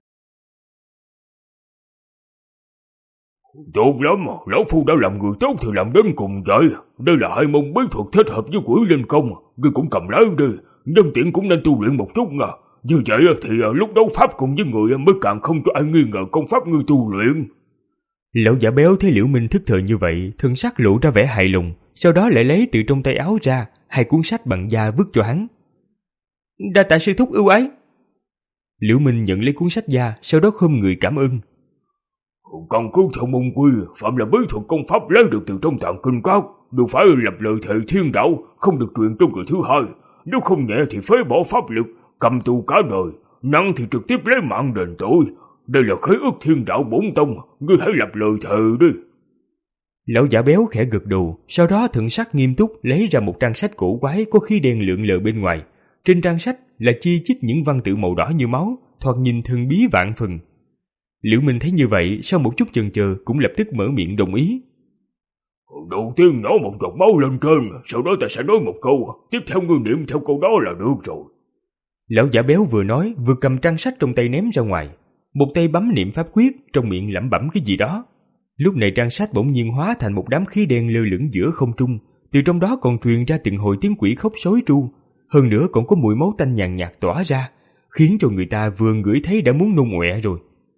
Tốt lắm, lão phu đã làm người tốt thì làm đến cùng vậy. Đây là hai môn bí thuật thích hợp với Quỷ Linh Công, ngươi cũng cầm lấy đi, nhân tiện cũng nên tu luyện một chút nha. Như vậy thì lúc đấu pháp cùng với người mới càng không cho ai nghi ngờ công pháp ngươi tu luyện. Lão giả béo thấy Liễu Minh thức thời như vậy, thần sắc lộ ra vẻ hài lòng, sau đó lại lấy từ trong tay áo ra hai cuốn sách bằng da vứt cho hắn. Đa tạ sư thúc ưu ái. Liễu Minh nhận lấy cuốn sách da, sau đó khom người cảm ơn. Căn cứ theo môn quy, phạm là bí thuật công pháp lấy được từ trong tạng kinh các, đều phải lập lời thề thiên đạo, không được truyền cho người thứ hai. Nếu không nhẹ thì phế bỏ pháp lực, cầm tù cả đời, nặng thì trực tiếp lấy mạng đền tội. Đây là khế ước thiên đạo bổn tông, ngươi hãy lập lời thề đi. Lão giả béo khẽ gật đầu, sau đó thần sắc nghiêm túc lấy ra một trang sách cổ quái có khí đen lượn lờ bên ngoài. Trên trang sách là chi chít những văn tự màu đỏ như máu, thoạt nhìn thần bí vạn phần. Liễu Minh thấy như vậy, sau một chút chần chờ cũng lập tức mở miệng đồng ý. Đầu tiên nhỏ một giọt máu lên trên, sau đó ta sẽ nói một câu, tiếp theo ngươi niệm theo câu đó là được rồi. Lão giả béo vừa nói vừa cầm trang sách trong tay ném ra ngoài, một tay bấm niệm pháp quyết, trong miệng lẩm bẩm cái gì đó. Lúc này trang sách bỗng nhiên hóa thành một đám khí đen lơ lửng giữa không trung, từ trong đó còn truyền ra từng hồi tiếng quỷ khóc sói tru, hơn nữa còn có mùi máu tanh nhàn nhạt tỏa ra, khiến cho người ta vừa ngửi thấy đã muốn nôn ọe rồi.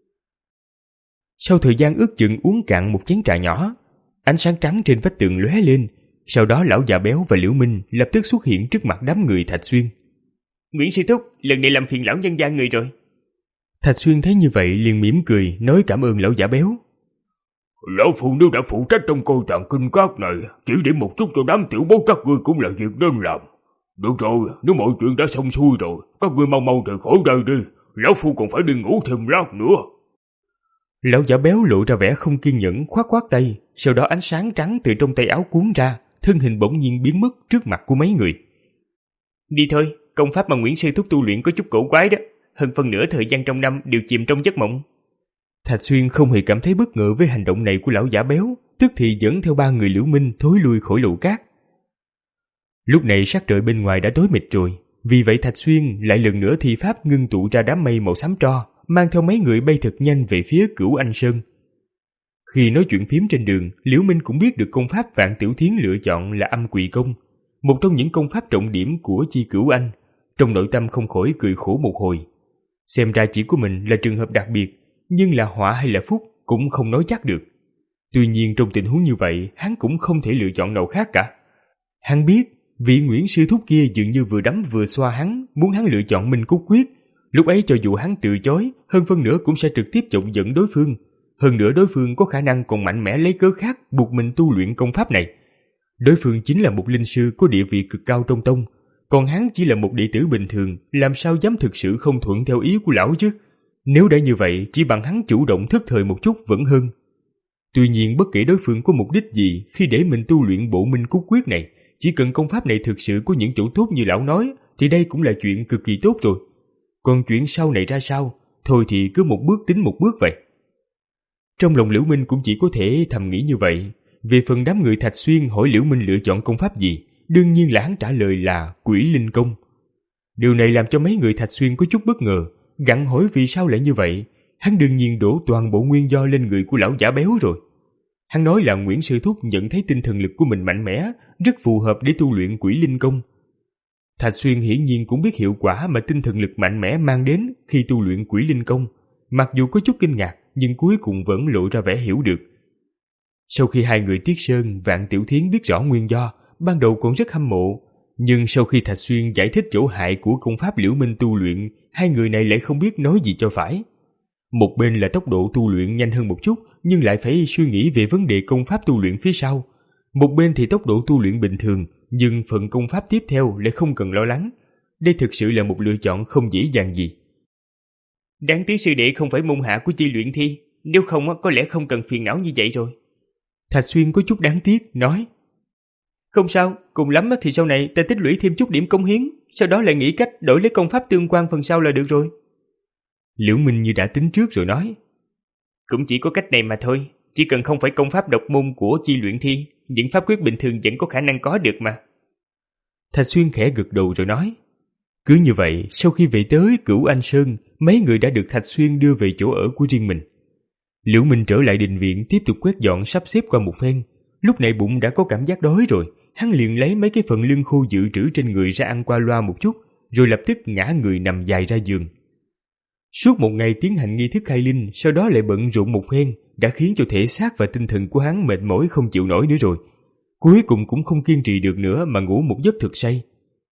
Sau thời gian ước chừng uống cạn một chén trà nhỏ, ánh sáng trắng trên vách tường lóe lên, sau đó lão già béo và Liễu Minh lập tức xuất hiện trước mặt đám người Thạch Xuyên. Nguyễn sư thúc, lần này làm phiền lão nhân gia người rồi. Thạch Xuyên thấy như vậy liền mỉm cười nói cảm ơn lão giả béo. Lão phụ nếu đã phụ trách trong coi tạng kinh các này, chỉ điểm một chút cho đám tiểu bối các ngươi cũng là việc nên làm. Được rồi, nếu mọi chuyện đã xong xuôi rồi, các ngươi mau mau rời khỏi đây đi, lão phu còn phải đi ngủ thêm lát nữa. Lão giả béo lộ ra vẻ không kiên nhẫn, khoát khoát tay, sau đó ánh sáng trắng từ trong tay áo cuốn ra, thân hình bỗng nhiên biến mất trước mặt của mấy người. Đi thôi, công pháp mà Nguyễn sư thúc tu luyện có chút cổ quái đó, hơn phân nửa thời gian trong năm đều chìm trong giấc mộng. Thạch Xuyên không hề cảm thấy bất ngờ với hành động này của lão giả béo, tức thì dẫn theo ba người Liễu Minh thối lui khỏi lũ cát. Lúc này sắc trời bên ngoài đã tối mịt rồi, vì vậy Thạch Xuyên lại lần nữa thi pháp ngưng tụ ra đám mây màu xám tro, mang theo mấy người bay thật nhanh về phía Cửu Anh Sơn. Khi nói chuyện phím trên đường, Liễu Minh cũng biết được công pháp Vạn Tiểu Thiến lựa chọn là Âm Quỷ Công, một trong những công pháp trọng điểm của chi Cửu Anh. Trong nội tâm không khỏi cười khổ một hồi. Xem ra chỉ của mình là trường hợp đặc biệt, nhưng là họa hay là phúc cũng không nói chắc được. Tuy nhiên trong tình huống như vậy, hắn cũng không thể lựa chọn nào khác cả. Hắn biết, vị Nguyễn sư thúc kia dường như vừa đấm vừa xoa hắn, muốn hắn lựa chọn Minh Cốt Quyết. Lúc ấy cho dù hắn từ chối, hơn phân nửa cũng sẽ trực tiếp chọc giận đối phương. Hơn nữa đối phương có khả năng còn mạnh mẽ lấy cớ khác buộc mình tu luyện công pháp này. Đối phương chính là một linh sư có địa vị cực cao trong tông, còn hắn chỉ là một đệ tử bình thường, làm sao dám thực sự không thuận theo ý của lão chứ? Nếu đã như vậy, chỉ bằng hắn chủ động thức thời một chút vẫn hơn. Tuy nhiên bất kể đối phương có mục đích gì khi để mình tu luyện bộ Minh Cốt Quyết này, chỉ cần công pháp này thực sự có những chỗ tốt như lão nói, thì đây cũng là chuyện cực kỳ tốt rồi. Còn chuyện sau này ra sao, thôi thì cứ một bước tính một bước vậy. Trong lòng Liễu Minh cũng chỉ có thể thầm nghĩ như vậy. Về phần đám người Thạch Xuyên hỏi Liễu Minh lựa chọn công pháp gì, đương nhiên là hắn trả lời là Quỷ Linh Công. Điều này làm cho mấy người Thạch Xuyên có chút bất ngờ, gặng hỏi vì sao lại như vậy. Hắn đương nhiên đổ toàn bộ nguyên do lên người của lão giả béo rồi. Hắn nói là Nguyễn sư thúc nhận thấy tinh thần lực của mình mạnh mẽ, rất phù hợp để tu luyện Quỷ Linh Công. Thạch Xuyên hiển nhiên cũng biết hiệu quả mà tinh thần lực mạnh mẽ mang đến khi tu luyện Quỷ Linh Công, mặc dù có chút kinh ngạc nhưng cuối cùng vẫn lộ ra vẻ hiểu được. Sau khi hai người Tiết Sơn, Vạn Tiểu Thiến biết rõ nguyên do, ban đầu còn rất hâm mộ, nhưng sau khi Thạch Xuyên giải thích chỗ hại của công pháp Liễu Minh tu luyện, hai người này lại không biết nói gì cho phải. Một bên là tốc độ tu luyện nhanh hơn một chút, nhưng lại phải suy nghĩ về vấn đề công pháp tu luyện phía sau. Một bên thì tốc độ tu luyện bình thường, nhưng phần công pháp tiếp theo lại không cần lo lắng. Đây thực sự là một lựa chọn không dễ dàng gì. Đáng tiếc sư đệ không phải môn hạ của Chi Luyện Thi, nếu không có lẽ không cần phiền não như vậy rồi. Thạch Xuyên có chút đáng tiếc, nói: Không sao, cùng lắm thì sau này ta tích lũy thêm chút điểm công hiến, sau đó lại nghĩ cách đổi lấy công pháp tương quan phần sau là được rồi. Liễu Minh như đã tính trước rồi nói: Cũng chỉ có cách này mà thôi, chỉ cần không phải công pháp độc môn của Chi Luyện Thi, những pháp quyết bình thường vẫn có khả năng có được mà. Thạch Xuyên khẽ gật đầu rồi nói. Cứ như vậy, sau khi về tới Cửu Anh Sơn, mấy người đã được Thạch Xuyên đưa về chỗ ở của riêng mình. Liễu Minh trở lại đình viện tiếp tục quét dọn sắp xếp qua một phen. Lúc này bụng đã có cảm giác đói rồi, hắn liền lấy mấy cái phần lương khô dự trữ trên người ra ăn qua loa một chút, rồi lập tức ngã người nằm dài ra giường. Suốt một ngày tiến hành nghi thức khai linh, sau đó lại bận rộn một phen, đã khiến cho thể xác và tinh thần của hắn mệt mỏi không chịu nổi nữa rồi. Cuối cùng cũng không kiên trì được nữa mà ngủ một giấc thực say.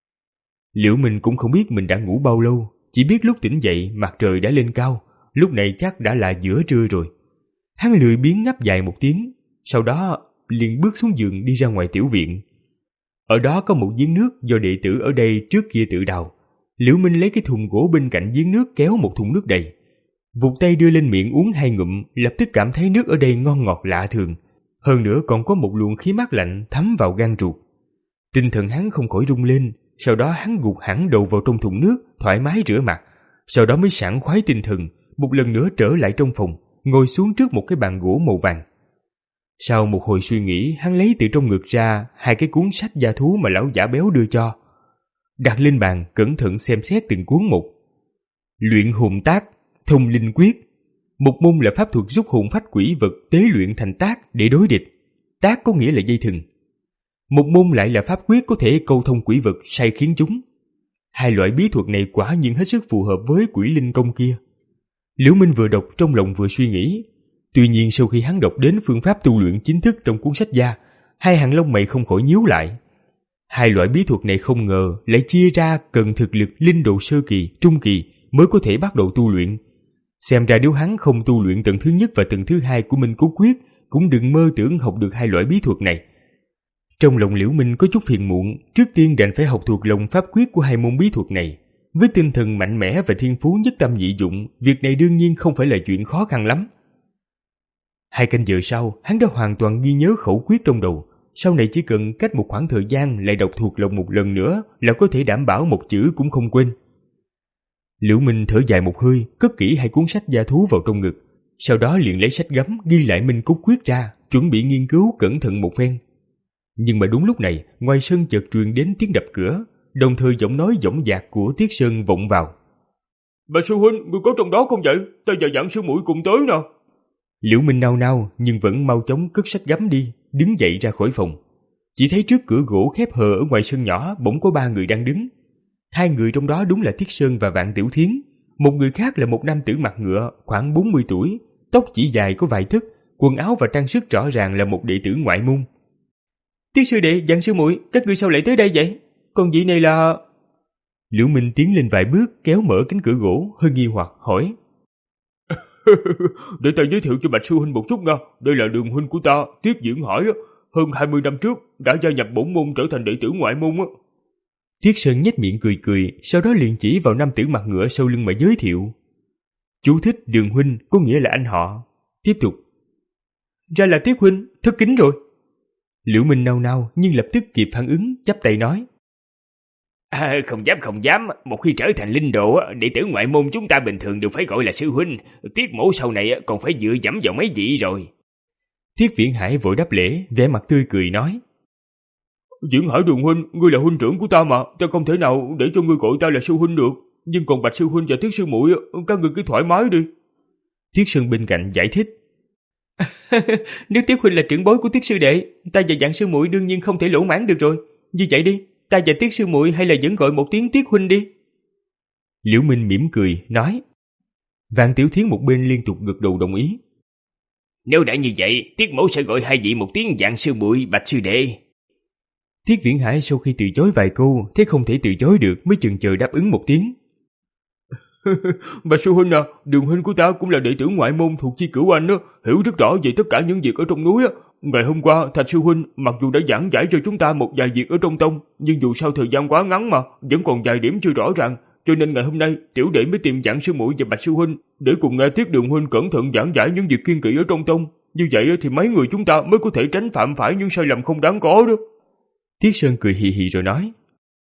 Liễu Minh cũng không biết mình đã ngủ bao lâu, chỉ biết lúc tỉnh dậy mặt trời đã lên cao, lúc này chắc đã là giữa trưa rồi. Hắn lười biếng ngáp dài một tiếng, sau đó liền bước xuống giường đi ra ngoài tiểu viện. Ở đó có một giếng nước do đệ tử ở đây trước kia tự đào. Liễu Minh lấy cái thùng gỗ bên cạnh giếng nước kéo một thùng nước đầy, vụt tay đưa lên miệng uống hai ngụm, lập tức cảm thấy nước ở đây ngon ngọt lạ thường, hơn nữa còn có một luồng khí mát lạnh thấm vào gan ruột. Tinh thần hắn không khỏi rung lên, sau đó hắn gục hẳn đầu vào trong thùng nước, thoải mái rửa mặt, sau đó mới sảng khoái tinh thần, một lần nữa trở lại trong phòng, ngồi xuống trước một cái bàn gỗ màu vàng. Sau một hồi suy nghĩ, hắn lấy từ trong ngực ra hai cái cuốn sách gia thú mà lão giả béo đưa cho, đặt lên bàn cẩn thận xem xét từng cuốn một. Luyện hồn tác, thông linh quyết. Một môn là pháp thuật giúp hồn phách quỷ vật tế luyện thành tác để đối địch. Tác có nghĩa là dây thừng. Một môn lại là pháp quyết có thể câu thông quỷ vật sai khiến chúng. Hai loại bí thuật này quả nhiên hết sức phù hợp với quỷ linh công kia. Liễu Minh vừa đọc trong lòng vừa suy nghĩ. Tuy nhiên sau khi hắn đọc đến phương pháp tu luyện chính thức trong cuốn sách gia, hai hàng lông mày không khỏi nhíu lại. Hai loại bí thuật này không ngờ lại chia ra cần thực lực linh độ sơ kỳ, trung kỳ mới có thể bắt đầu tu luyện. Xem ra nếu hắn không tu luyện tầng thứ nhất và tầng thứ hai của Minh Cốt Quyết, cũng đừng mơ tưởng học được hai loại bí thuật này. Trong lòng Liễu Minh có chút phiền muộn, trước tiên đành phải học thuộc lòng pháp quyết của hai môn bí thuật này. Với tinh thần mạnh mẽ và thiên phú nhất tâm nhị dụng, việc này đương nhiên không phải là chuyện khó khăn lắm. Hai canh giờ sau, hắn đã hoàn toàn ghi nhớ khẩu quyết trong đầu. Sau này chỉ cần cách một khoảng thời gian lại đọc thuộc lòng một lần nữa là có thể đảm bảo một chữ cũng không quên. Liễu Minh thở dài một hơi, cất kỹ hai cuốn sách gia thú vào trong ngực, sau đó liền lấy sách gấm ghi lại Minh Cốt Quyết ra, chuẩn bị nghiên cứu cẩn thận một phen. Nhưng mà đúng lúc này, ngoài sân chợt truyền đến tiếng đập cửa, đồng thời giọng nói dõng dạc của Tiết Sơn vọng vào. Bà sư huynh, ngươi có trong đó không vậy? Ta và dặn sư muội cùng tới nè. Liễu Minh nao nao nhưng vẫn mau chóng cất sách gấm đi, đứng dậy ra khỏi phòng. Chỉ thấy trước cửa gỗ khép hờ ở ngoài sân nhỏ bỗng có ba người đang đứng. Hai người trong đó đúng là Tiết Sơn và Vạn Tiểu Thiến. Một người khác là một nam tử mặt ngựa, khoảng bốn mươi tuổi, tóc chỉ dài có vài tấc, quần áo và trang sức rõ ràng là một đệ tử ngoại môn. Tiết sư đệ, Vạn sư muội, các ngươi sao lại tới đây vậy? Còn vị này là... Liễu Minh tiến lên vài bước, kéo mở cánh cửa gỗ, hơi nghi hoặc hỏi. Để ta giới thiệu cho Bạch sư huynh một chút nha. Đây là đường huynh của ta, Tiết Diễn Hải. Hơn hai mươi năm trước đã gia nhập bổn môn trở thành đệ tử ngoại môn. Tiết Sơn nhếch miệng cười cười, sau đó liền chỉ vào nam tử mặt ngựa sau lưng mà giới thiệu. Chú thích Đường huynh có nghĩa là anh họ. Tiếp tục. Ra là Tiết huynh, thất kính rồi. Liễu Minh nao nao nhưng lập tức kịp phản ứng, chắp tay nói. À, không dám không dám, một khi trở thành linh đồ, đệ tử ngoại môn chúng ta bình thường đều phải gọi là sư huynh. Tiết mẫu sau này còn phải dựa dẫm vào mấy vị rồi. Tiết Viễn Hải vội đáp lễ, vẻ mặt tươi cười nói. Viễn Hải Đường huynh, ngươi là huynh trưởng của ta mà, ta không thể nào để cho ngươi gọi ta là sư huynh được. Nhưng còn Bạch sư huynh và Tiết sư muội, các ngươi cứ thoải mái đi. Tiết Sơn bên cạnh giải thích. Nếu Tiết huynh là trưởng bối của Tiết sư đệ, ta và Vạn sư muội đương nhiên không thể lỗ mãn được rồi. Như vậy đi, ta và Tiết sư muội hay là vẫn gọi một tiếng Tiết huynh đi. Liễu Minh mỉm cười nói. Vạn Tiểu Thiến một bên liên tục gật đầu đồng ý. Nếu đã như vậy, Tiết mẫu sẽ gọi hai vị một tiếng Dạng sư muội, Bạch sư đệ. Tiết Viễn Hải sau khi từ chối vài câu, thấy không thể từ chối được mới chần chờ đáp ứng một tiếng. Bạch sư huynh à, Đường huynh của ta cũng là đệ tử ngoại môn thuộc chi cửu anh á, hiểu rất rõ về tất cả những việc ở trong núi á. Ngày hôm qua, Thạch sư huynh mặc dù đã giảng giải cho chúng ta một vài việc ở trong tông, nhưng dù sao thời gian quá ngắn mà, vẫn còn vài điểm chưa rõ ràng, cho nên ngày hôm nay tiểu đệ mới tìm Dạng sư muội và Bạch sư huynh để cùng nghe Tiết Đường huynh cẩn thận giảng giải những việc kiêng kỵ ở trong tông. Như vậy thì mấy người chúng ta mới có thể tránh phạm phải những sai lầm không đáng có đó. Tiết Sơn cười hì hì rồi nói.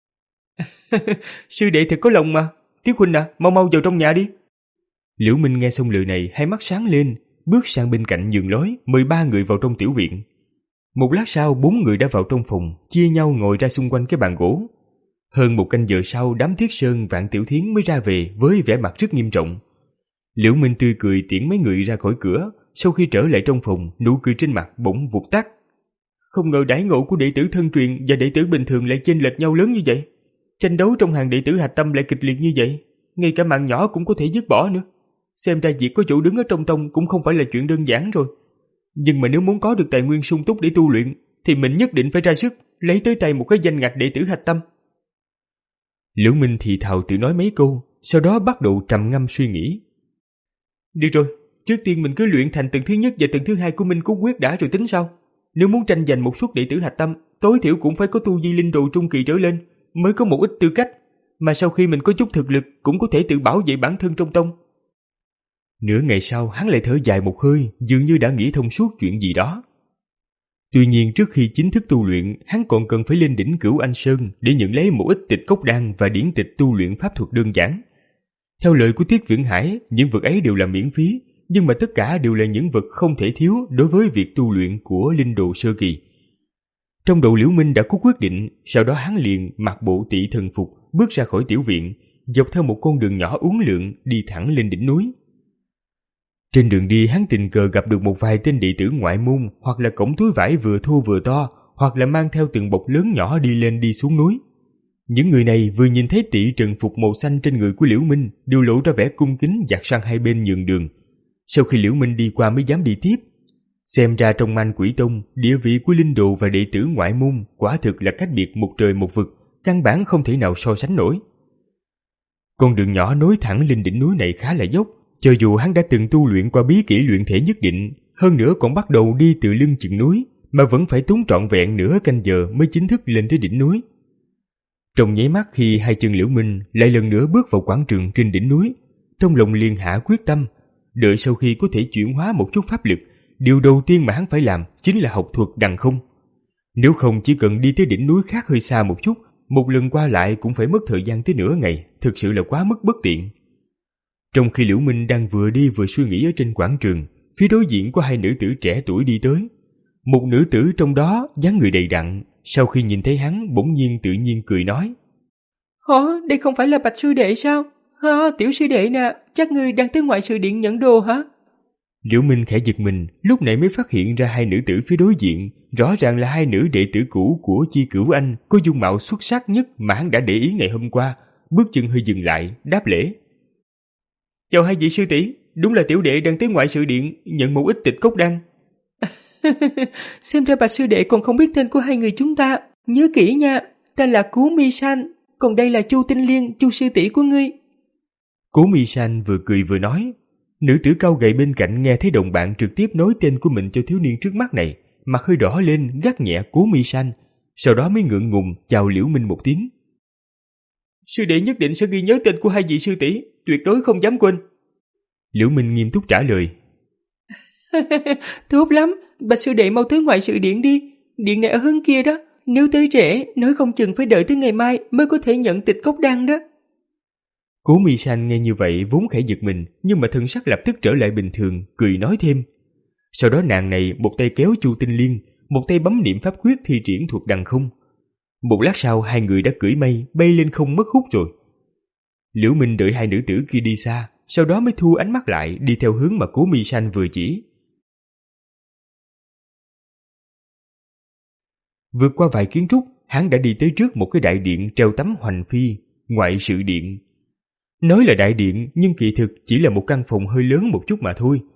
Sư đệ thật có lòng mà. Tiết huynh à, mau mau vào trong nhà đi. Liễu Minh nghe xong lời này, hai mắt sáng lên, bước sang bên cạnh giường lối, mời ba người vào trong tiểu viện. Một lát sau, bốn người đã vào trong phòng, chia nhau ngồi ra xung quanh cái bàn gỗ. Hơn một canh giờ sau, đám Tiết Sơn, Vạn Tiểu Thiến mới ra về với vẻ mặt rất nghiêm trọng. Liễu Minh tươi cười tiễn mấy người ra khỏi cửa, sau khi trở lại trong phòng, nụ cười trên mặt bỗng vụt tắt. Không ngờ đãi ngộ của đệ tử thân truyền và đệ tử bình thường lại chênh lệch nhau lớn như vậy. Tranh đấu trong hàng đệ tử hạch tâm lại kịch liệt như vậy, ngay cả mạng nhỏ cũng có thể dứt bỏ nữa. Xem ra việc có chỗ đứng ở trong tông cũng không phải là chuyện đơn giản rồi. Nhưng mà nếu muốn có được tài nguyên sung túc để tu luyện, thì mình nhất định phải ra sức lấy tới tay một cái danh ngạch đệ tử hạch tâm. Liễu Minh thì thào tự nói mấy câu, sau đó bắt đầu trầm ngâm suy nghĩ. Được rồi, trước tiên mình cứ luyện thành tầng thứ nhất và tầng thứ hai của Minh Cốt Quyết đã rồi tính sau. Nếu muốn tranh giành một suất đệ tử hạch tâm, tối thiểu cũng phải có tu vi linh đồ trung kỳ trở lên, mới có một ít tư cách, mà sau khi mình có chút thực lực cũng có thể tự bảo vệ bản thân trong tông. Nửa ngày sau, hắn lại thở dài một hơi, dường như đã nghĩ thông suốt chuyện gì đó. Tuy nhiên trước khi chính thức tu luyện, hắn còn cần phải lên đỉnh Cửu Anh Sơn để nhận lấy một ít tịch cốc đan và điển tịch tu luyện pháp thuật đơn giản. Theo lời của Tiết Viễn Hải, những vật ấy đều là miễn phí, nhưng mà tất cả đều là những vật không thể thiếu đối với việc tu luyện của linh đồ sơ kỳ. Trong đầu Liễu Minh đã có quyết định, sau đó hắn liền mặc bộ Tỵ thần phục, bước ra khỏi tiểu viện, dọc theo một con đường nhỏ uốn lượn đi thẳng lên đỉnh núi. Trên đường đi, hắn tình cờ gặp được một vài tên đệ tử ngoại môn, hoặc là cổng túi vải vừa thô vừa to, hoặc là mang theo từng bọc lớn nhỏ đi lên đi xuống núi. Những người này vừa nhìn thấy Tỵ trần phục màu xanh trên người của Liễu Minh, đều lộ ra vẻ cung kính dạt sang hai bên nhường đường. Sau khi Liễu Minh đi qua mới dám đi tiếp. Xem ra trong Man Quỷ Tông, địa vị của linh đồ và đệ tử ngoại môn quả thực là cách biệt một trời một vực, căn bản không thể nào so sánh nổi. Con đường nhỏ nối thẳng lên đỉnh núi này khá là dốc, cho dù hắn đã từng tu luyện qua bí kỹ luyện thể nhất định, hơn nữa còn bắt đầu đi từ lưng chừng núi, mà vẫn phải tốn trọn vẹn nửa canh giờ mới chính thức lên tới đỉnh núi. Trong nháy mắt khi hai chân Liễu Minh lại lần nữa bước vào quảng trường trên đỉnh núi, trong lòng liền hạ quyết tâm, đợi sau khi có thể chuyển hóa một chút pháp lực, điều đầu tiên mà hắn phải làm chính là học thuật đằng không. Nếu không chỉ cần đi tới đỉnh núi khác hơi xa một chút, một lần qua lại cũng phải mất thời gian tới nửa ngày, thực sự là quá mức bất tiện. Trong khi Liễu Minh đang vừa đi vừa suy nghĩ ở trên quảng trường, phía đối diện có hai nữ tử trẻ tuổi đi tới. Một nữ tử trong đó dáng người đầy đặn, sau khi nhìn thấy hắn bỗng nhiên tự nhiên cười nói: Hả, đây không phải là Bạch sư đệ sao? Hả, tiểu sư đệ nè, chắc ngươi đang tới ngoại sự điện nhận đồ hả? Liễu Minh khẽ giật mình, lúc này mới phát hiện ra hai nữ tử phía đối diện, rõ ràng là hai nữ đệ tử cũ của Chi Cửu Anh, có dung mạo xuất sắc nhất mà hắn đã để ý ngày hôm qua. Bước chân hơi dừng lại, đáp lễ: Chào hai vị sư tỷ, đúng là tiểu đệ đang tới ngoại sự điện nhận một ít tịch cốc đan. Xem ra Bạch sư đệ còn không biết tên của hai người chúng ta, nhớ kỹ nha, ta là Cố Mi San, còn đây là Chu Tinh Liên, Chu sư tỷ của ngươi. Cố Mi San vừa cười vừa nói. Nữ tử cao gầy bên cạnh nghe thấy đồng bạn trực tiếp nói tên của mình cho thiếu niên trước mắt này, mặt hơi đỏ lên, gắt nhẹ Cố Mi San, sau đó mới ngượng ngùng chào Liễu Minh một tiếng. Sư đệ nhất định sẽ ghi nhớ tên của hai vị sư tỷ, tuyệt đối không dám quên. Liễu Minh nghiêm túc trả lời. Tốt lắm, Bạch sư đệ mau tới ngoại sự điện đi, điện này ở hướng kia đó, nếu tới trễ, nói không chừng phải đợi tới ngày mai mới có thể nhận tịch cốc đan đó. Cố Mi San nghe như vậy vốn khẽ giật mình, nhưng mà thân sắc lập tức trở lại bình thường, cười nói thêm. Sau đó nàng này một tay kéo Chu Tinh Liên, một tay bấm niệm pháp quyết thi triển thuật đằng không. Một lát sau hai người đã cưỡi mây bay lên không mất hút rồi. Liễu Minh đợi hai nữ tử kia đi xa, sau đó mới thu ánh mắt lại đi theo hướng mà Cố Mi San vừa chỉ. Vượt qua vài kiến trúc, hắn đã đi tới trước một cái đại điện treo tấm hoành phi, ngoại sự điện. Nói là đại điện nhưng kỳ thực chỉ là một căn phòng hơi lớn một chút mà thôi.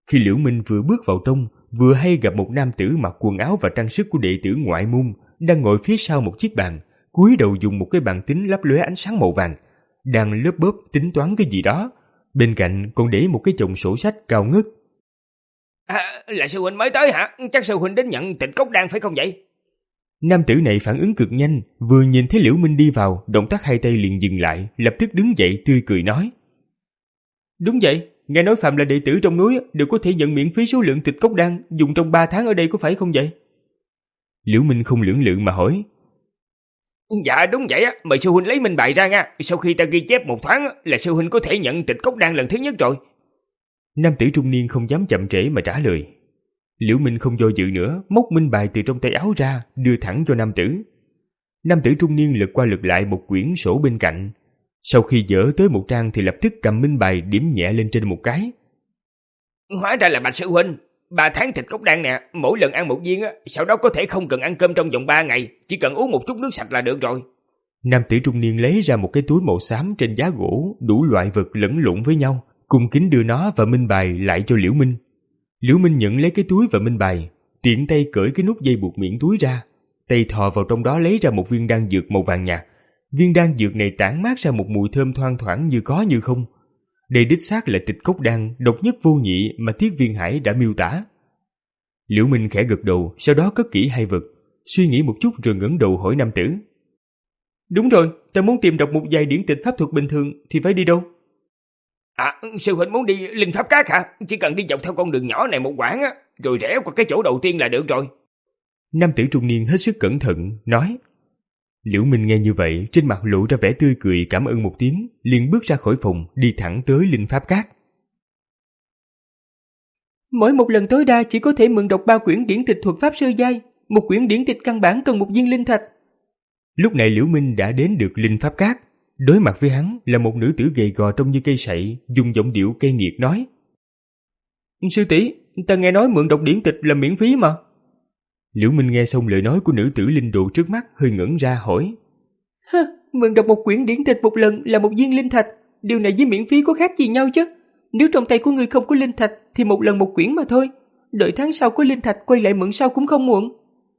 Khi Liễu Minh vừa bước vào trong, vừa hay gặp một nam tử mặc quần áo và trang sức của đệ tử ngoại môn đang ngồi phía sau một chiếc bàn, cúi đầu dùng một cái bàn tính lấp lóe ánh sáng màu vàng, đang lớp bớp tính toán cái gì đó. Bên cạnh còn để một cái chồng sổ sách cao ngất. À, là sư huynh mới tới hả? Chắc sư huynh đến nhận tịch cốc đan phải không vậy? Nam tử này phản ứng cực nhanh, vừa nhìn thấy Liễu Minh đi vào, động tác hai tay liền dừng lại, lập tức đứng dậy tươi cười nói: Đúng vậy, nghe nói phạm là đệ tử trong núi đều có thể nhận miễn phí số lượng tịch cốc đan dùng trong ba tháng ở đây, có phải không vậy? Liễu Minh không lưỡng lự mà hỏi: Dạ đúng vậy á, mời sư huynh lấy minh bài ra nha. Sau khi ta ghi chép một thoáng là sư huynh có thể nhận tịch cốc đan lần thứ nhất rồi. Nam tử trung niên không dám chậm trễ mà trả lời. Liễu Minh không do dự nữa, móc minh bài từ trong tay áo ra, đưa thẳng cho nam tử. Nam tử trung niên lật qua lật lại một quyển sổ bên cạnh. Sau khi dở tới một trang thì lập tức cầm minh bài điểm nhẹ lên trên một cái. Hóa ra là bạch sư huynh, ba tháng tịch cốc đan nè, mỗi lần ăn một viên á, sau đó có thể không cần ăn cơm trong vòng ba ngày, chỉ cần uống một chút nước sạch là được rồi. Nam tử trung niên lấy ra một cái túi màu xám trên giá gỗ, đủ loại vật lẫn lộn với nhau, cung kính đưa nó và minh bài lại cho Liễu Minh. Liễu Minh nhận lấy cái túi và minh bài, tiện tay cởi cái nút dây buộc miệng túi ra, tay thò vào trong đó lấy ra một viên đan dược màu vàng nhạt. Viên đan dược này tản mát ra một mùi thơm thoang thoảng như có như không. Đây đích xác là tịch cốc đan độc nhất vô nhị mà Tiết Viên Hải đã miêu tả. Liễu Minh khẽ gật đầu, sau đó cất kỹ hai vật, suy nghĩ một chút rồi ngẩng đầu hỏi nam tử: Đúng rồi, ta muốn tìm đọc một vài điển tịch pháp thuật bình thường thì phải đi đâu? À, sư huynh muốn đi Linh Pháp Các hả? Chỉ cần đi dọc theo con đường nhỏ này một quãng á, rồi rẽ qua cái chỗ đầu tiên là được rồi. Nam tử trung niên hết sức cẩn thận nói. Liễu Minh nghe như vậy, trên mặt lộ ra vẻ tươi cười cảm ơn một tiếng, liền bước ra khỏi phòng, đi thẳng tới Linh Pháp Các. Mỗi một lần tối đa chỉ có thể mượn đọc ba quyển điển tịch thuật pháp sơ giai, một quyển điển tịch căn bản cần một viên linh thạch. Lúc này Liễu Minh đã đến được Linh Pháp Các. Đối mặt với hắn là một nữ tử gầy gò trông như cây sậy, dùng giọng điệu cay nghiệt nói: Sư tỷ, ta nghe nói mượn đọc điển tịch là miễn phí mà. Liễu Minh nghe xong lời nói của nữ tử linh đồ trước mắt, hơi ngẩn ra hỏi: Hơ, mượn đọc một quyển điển tịch một lần là một viên linh thạch, điều này với miễn phí có khác gì nhau chứ? Nếu trong tay của ngươi không có linh thạch thì một lần một quyển mà thôi, đợi tháng sau có linh thạch quay lại mượn sau cũng không muộn.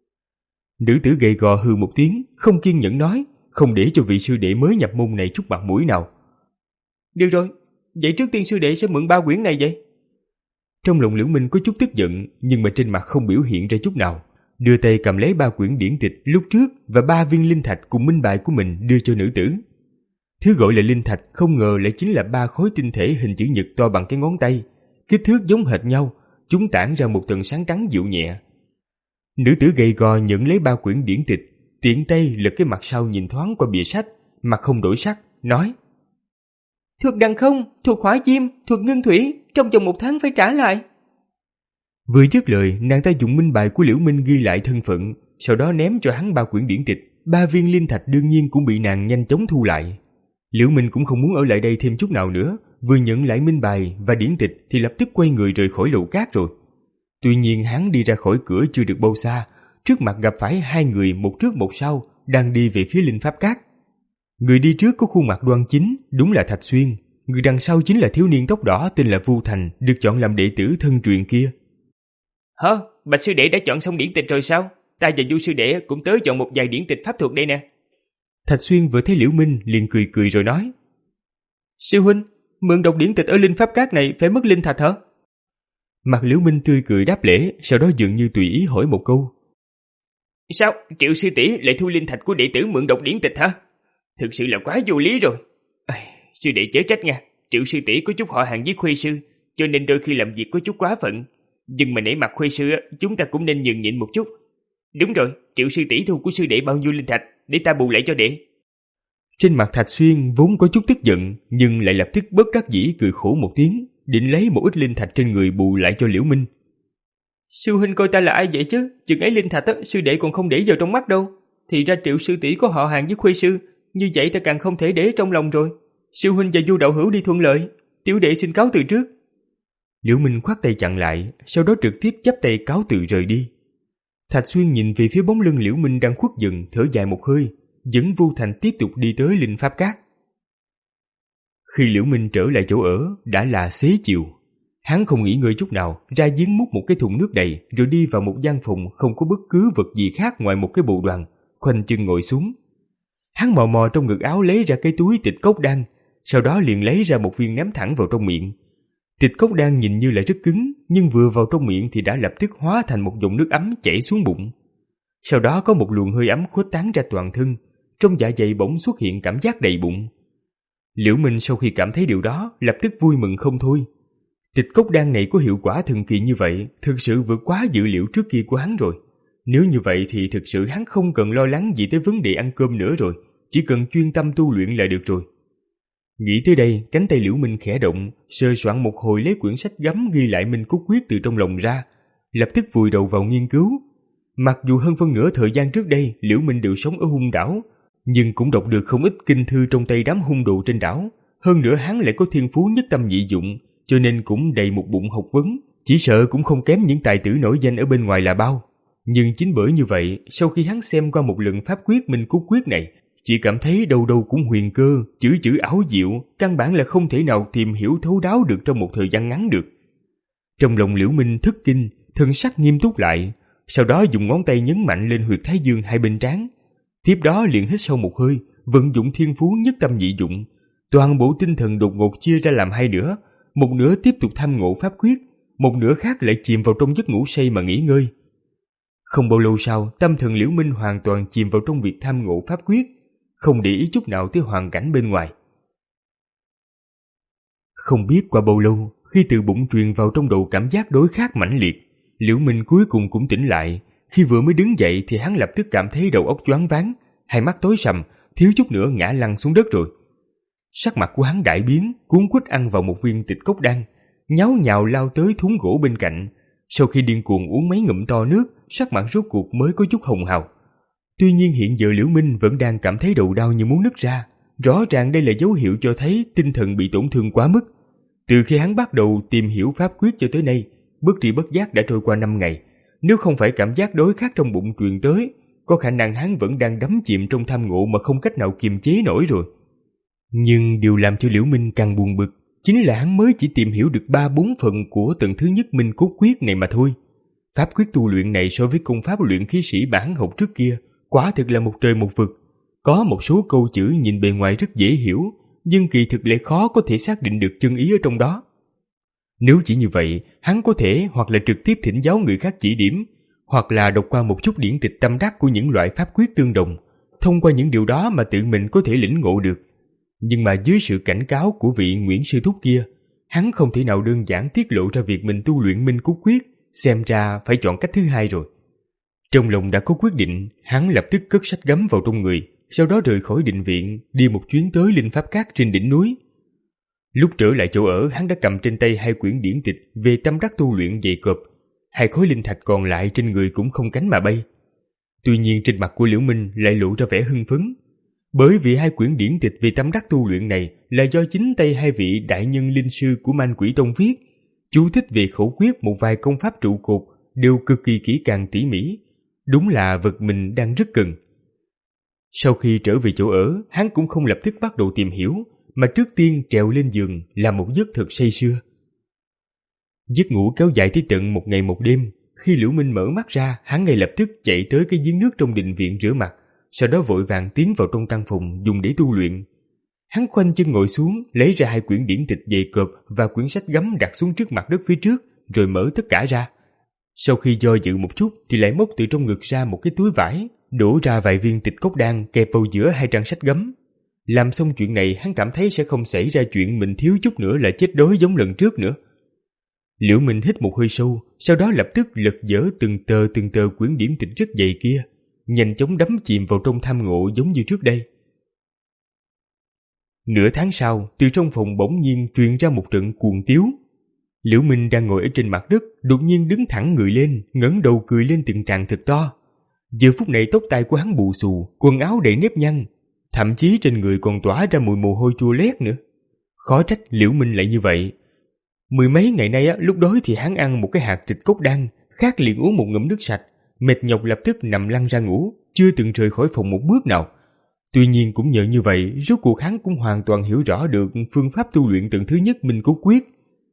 Nữ tử gầy gò hừ một tiếng, không kiên nhẫn nói, không để cho vị sư đệ mới nhập môn này chút mặt mũi nào. Được rồi, vậy trước tiên sư đệ sẽ mượn ba quyển này vậy. Trong lòng Liễu Minh có chút tức giận, nhưng mà trên mặt không biểu hiện ra chút nào, đưa tay cầm lấy ba quyển điển tịch lúc trước và ba viên linh thạch cùng minh bài của mình đưa cho nữ tử. Thứ gọi là linh thạch không ngờ lại chính là ba khối tinh thể hình chữ nhật to bằng cái ngón tay, kích thước giống hệt nhau, chúng tản ra một tầng sáng trắng dịu nhẹ. Nữ tử gầy gò nhận lấy ba quyển điển tịch, tiện tay lật cái mặt sau nhìn thoáng qua bìa sách, mặt không đổi sắc, nói: Thuật đằng không, thuật hỏa diêm, thuật ngưng thủy, trong vòng một tháng phải trả lại. Vừa dứt lời, nàng ta dùng minh bài của Liễu Minh ghi lại thân phận, sau đó ném cho hắn ba quyển điển tịch. Ba viên linh thạch đương nhiên cũng bị nàng nhanh chóng thu lại. Liễu Minh cũng không muốn ở lại đây thêm chút nào nữa, vừa nhận lại minh bài và điển tịch thì lập tức quay người rời khỏi lầu cát rồi. Tuy nhiên hắn đi ra khỏi cửa chưa được bao xa, trước mặt gặp phải hai người một trước một sau đang đi về phía Linh Pháp Các. Người đi trước có khuôn mặt đoan chính, đúng là Thạch Xuyên. Người đằng sau chính là thiếu niên tóc đỏ tên là Vu Thành, được chọn làm đệ tử thân truyền kia. Hả? Bạch sư đệ đã chọn xong điển tịch rồi sao? Ta và Du sư đệ cũng tới chọn một vài điển tịch pháp thuật đây nè. Thạch Xuyên vừa thấy Liễu Minh liền cười cười rồi nói: Sư huynh, mượn đọc điển tịch ở Linh Pháp Các này phải mất linh thạch hả? Mặt Liễu Minh tươi cười đáp lễ, sau đó dường như tùy ý hỏi một câu: Sao? Triệu sư tỷ lại thu linh thạch của đệ tử mượn đọc điển tịch hả? Thực sự là quá vô lý rồi. À, sư đệ chớ trách nha, Triệu sư tỷ có chút họ hàng với Khuê sư, cho nên đôi khi làm việc có chút quá phận. Nhưng mà nể mặt Khuê sư, chúng ta cũng nên nhường nhịn một chút. Đúng rồi, Triệu sư tỷ thu của sư đệ bao nhiêu linh thạch, để ta bù lại cho đệ. Trên mặt Thạch Xuyên vốn có chút tức giận, nhưng lại lập tức bất đắc dĩ cười khổ một tiếng, định lấy một ít linh thạch trên người bù lại cho Liễu Minh. Sư huynh coi ta là ai vậy chứ? Chừng ấy linh thạch á, sư đệ còn không để vào trong mắt đâu. Thì ra Triệu sư tỷ có họ hàng với Khuê sư, như vậy ta càng không thể để trong lòng rồi. Sư huynh và Du đạo hữu đi thuận lợi, tiểu đệ xin cáo từ trước. Liễu Minh khoát tay chặn lại, sau đó trực tiếp chắp tay cáo từ rời đi. Thạch Xuyên nhìn về phía bóng lưng Liễu Minh đang khuất dần, thở dài một hơi, dẫn Vu Thành tiếp tục đi tới Linh Pháp Các. Khi Liễu Minh trở lại chỗ ở, đã là xế chiều. Hắn không nghỉ ngơi chút nào, ra giếng múc một cái thùng nước đầy, rồi đi vào một gian phòng không có bất cứ vật gì khác ngoài một cái bộ đoàn, khoanh chân ngồi xuống. Hắn mò mò trong ngực áo lấy ra cái túi tịch cốc đan, sau đó liền lấy ra một viên ném thẳng vào trong miệng. Tịch cốc đan nhìn như là rất cứng, nhưng vừa vào trong miệng thì đã lập tức hóa thành một dòng nước ấm chảy xuống bụng. Sau đó có một luồng hơi ấm khuếch tán ra toàn thân, trong dạ dày bỗng xuất hiện cảm giác đầy bụng. Liễu Minh sau khi cảm thấy điều đó, lập tức vui mừng không thôi. Tịch cốc đan này có hiệu quả thần kỳ như vậy, thực sự vượt quá dự liệu trước kia của hắn rồi. Nếu như vậy thì thực sự hắn không cần lo lắng gì tới vấn đề ăn cơm nữa rồi, chỉ cần chuyên tâm tu luyện là được rồi. Nghĩ tới đây, cánh tay Liễu Minh khẽ động, sờ soạn một hồi lấy quyển sách gấm ghi lại Minh Cốt Quyết từ trong lòng ra, lập tức vùi đầu vào nghiên cứu. Mặc dù hơn phân nửa thời gian trước đây Liễu Minh đều sống ở hung đảo, nhưng cũng đọc được không ít kinh thư trong tay đám hung đồ trên đảo. Hơn nữa hắn lại có thiên phú nhất tâm nhị dụng, cho nên cũng đầy một bụng học vấn, chỉ sợ cũng không kém những tài tử nổi danh ở bên ngoài là bao. Nhưng chính bởi như vậy, sau khi hắn xem qua một lần pháp quyết Minh Cốt Quyết này, chỉ cảm thấy đâu đâu cũng huyền cơ, chữ chữ ảo diệu, căn bản là không thể nào tìm hiểu thấu đáo được trong một thời gian ngắn được. Trong lòng Liễu Minh thất kinh, thân sắc nghiêm túc lại, sau đó dùng ngón tay nhấn mạnh lên huyệt thái dương hai bên trán. Tiếp đó liền hít sâu một hơi, vận dụng thiên phú nhất tâm nhị dụng, toàn bộ tinh thần đột ngột chia ra làm hai nửa, một nửa tiếp tục tham ngộ pháp quyết, một nửa khác lại chìm vào trong giấc ngủ say mà nghỉ ngơi. Không bao lâu sau, tâm thần Liễu Minh hoàn toàn chìm vào trong việc tham ngộ pháp quyết, không để ý chút nào tới hoàn cảnh bên ngoài. Không biết qua bao lâu, khi từ bụng truyền vào trong đầu cảm giác đối khát mãnh liệt, Liễu Minh cuối cùng cũng tỉnh lại. Khi vừa mới đứng dậy thì hắn lập tức cảm thấy đầu óc choáng váng, hai mắt tối sầm, thiếu chút nữa ngã lăn xuống đất rồi. Sắc mặt của hắn đại biến, cuống quýt ăn vào một viên tịch cốc đan, nháo nhào lao tới thúng gỗ bên cạnh. Sau khi điên cuồng uống mấy ngụm to nước, sắc mặt rốt cuộc mới có chút hồng hào. Tuy nhiên hiện giờ Liễu Minh vẫn đang cảm thấy đầu đau như muốn nứt ra, rõ ràng đây là dấu hiệu cho thấy tinh thần bị tổn thương quá mức. Từ khi hắn bắt đầu tìm hiểu pháp quyết cho tới nay, bất tri bất giác đã trôi qua năm ngày. Nếu không phải cảm giác đối khát trong bụng truyền tới, có khả năng hắn vẫn đang đắm chìm trong tham ngộ mà không cách nào kiềm chế nổi rồi. Nhưng điều làm cho Liễu Minh càng buồn bực chính là hắn mới chỉ tìm hiểu được ba bốn phần của tầng thứ nhất Minh Cốt Quyết này mà thôi. Pháp quyết tu luyện này so với công pháp luyện khí sĩ bản học trước kia quả thực là một trời một vực. Có một số câu chữ nhìn bề ngoài rất dễ hiểu, nhưng kỳ thực lại khó có thể xác định được chân ý ở trong đó. Nếu chỉ như vậy, hắn có thể hoặc là trực tiếp thỉnh giáo người khác chỉ điểm, hoặc là đọc qua một chút điển tịch tâm đắc của những loại pháp quyết tương đồng, thông qua những điều đó mà tự mình có thể lĩnh ngộ được. Nhưng mà dưới sự cảnh cáo của vị Nguyễn sư thúc kia, hắn không thể nào đơn giản tiết lộ ra việc mình tu luyện Minh Cốt Quyết, xem ra phải chọn cách thứ hai rồi. Trong lòng đã có quyết định, hắn lập tức cất sách gấm vào trong người, sau đó rời khỏi định viện, đi một chuyến tới Linh Pháp Các trên đỉnh núi. Lúc trở lại chỗ ở, hắn đã cầm trên tay hai quyển điển tịch về tâm đắc tu luyện dày cộp, hai khối linh thạch còn lại trên người cũng không cánh mà bay. Tuy nhiên trên mặt của Liễu Minh lại lộ ra vẻ hưng phấn, bởi vì hai quyển điển tịch về tâm đắc tu luyện này là do chính tay hai vị đại nhân linh sư của Man Quỷ Tông viết, chú thích về khẩu quyết một vài công pháp trụ cột đều cực kỳ kỹ càng tỉ mỉ, đúng là vật mình đang rất cần. Sau khi trở về chỗ ở, hắn cũng không lập tức bắt đầu tìm hiểu, mà trước tiên trèo lên giường làm một giấc thật say sưa. Giấc ngủ kéo dài tới tận một ngày một đêm. Khi Liễu Minh mở mắt ra, hắn ngay lập tức chạy tới cái giếng nước trong đình viện rửa mặt, sau đó vội vàng tiến vào trong căn phòng dùng để tu luyện. Hắn khoanh chân ngồi xuống, lấy ra hai quyển điển tịch dày cộp và quyển sách gấm đặt xuống trước mặt đất phía trước, rồi mở tất cả ra. Sau khi do dự một chút thì lại móc từ trong ngực ra một cái túi vải, đổ ra vài viên tịch cốc đan kẹp vào giữa hai trang sách gấm. Làm xong chuyện này, hắn cảm thấy sẽ không xảy ra chuyện mình thiếu chút nữa là chết đói giống lần trước nữa. Liễu Minh hít một hơi sâu, sau đó lập tức lật dở từng tờ từng tờ quyển điển tịch rất dày kia, nhanh chóng đắm chìm vào trong tham ngộ giống như trước đây. Nửa tháng sau, từ trong phòng bỗng nhiên truyền ra một trận cuồng tiếu. Liễu Minh đang ngồi ở trên mặt đất, đột nhiên đứng thẳng người lên, ngẩng đầu cười lên từng tràng thật to. Giờ phút này tóc tai của hắn bù xù, quần áo đầy nếp nhăn, thậm chí trên người còn tỏa ra mùi mồ hôi chua lét nữa. Khó trách Liễu Minh lại như vậy. Mười mấy ngày nay á, lúc đói thì hắn ăn một cái hạt tịch cốc đan, khát liền uống một ngụm nước sạch, mệt nhọc lập tức nằm lăn ra ngủ, chưa từng rời khỏi phòng một bước nào. Tuy nhiên cũng nhờ như vậy, rốt cuộc hắn cũng hoàn toàn hiểu rõ được phương pháp tu luyện tầng thứ nhất Minh Cốt Quyết.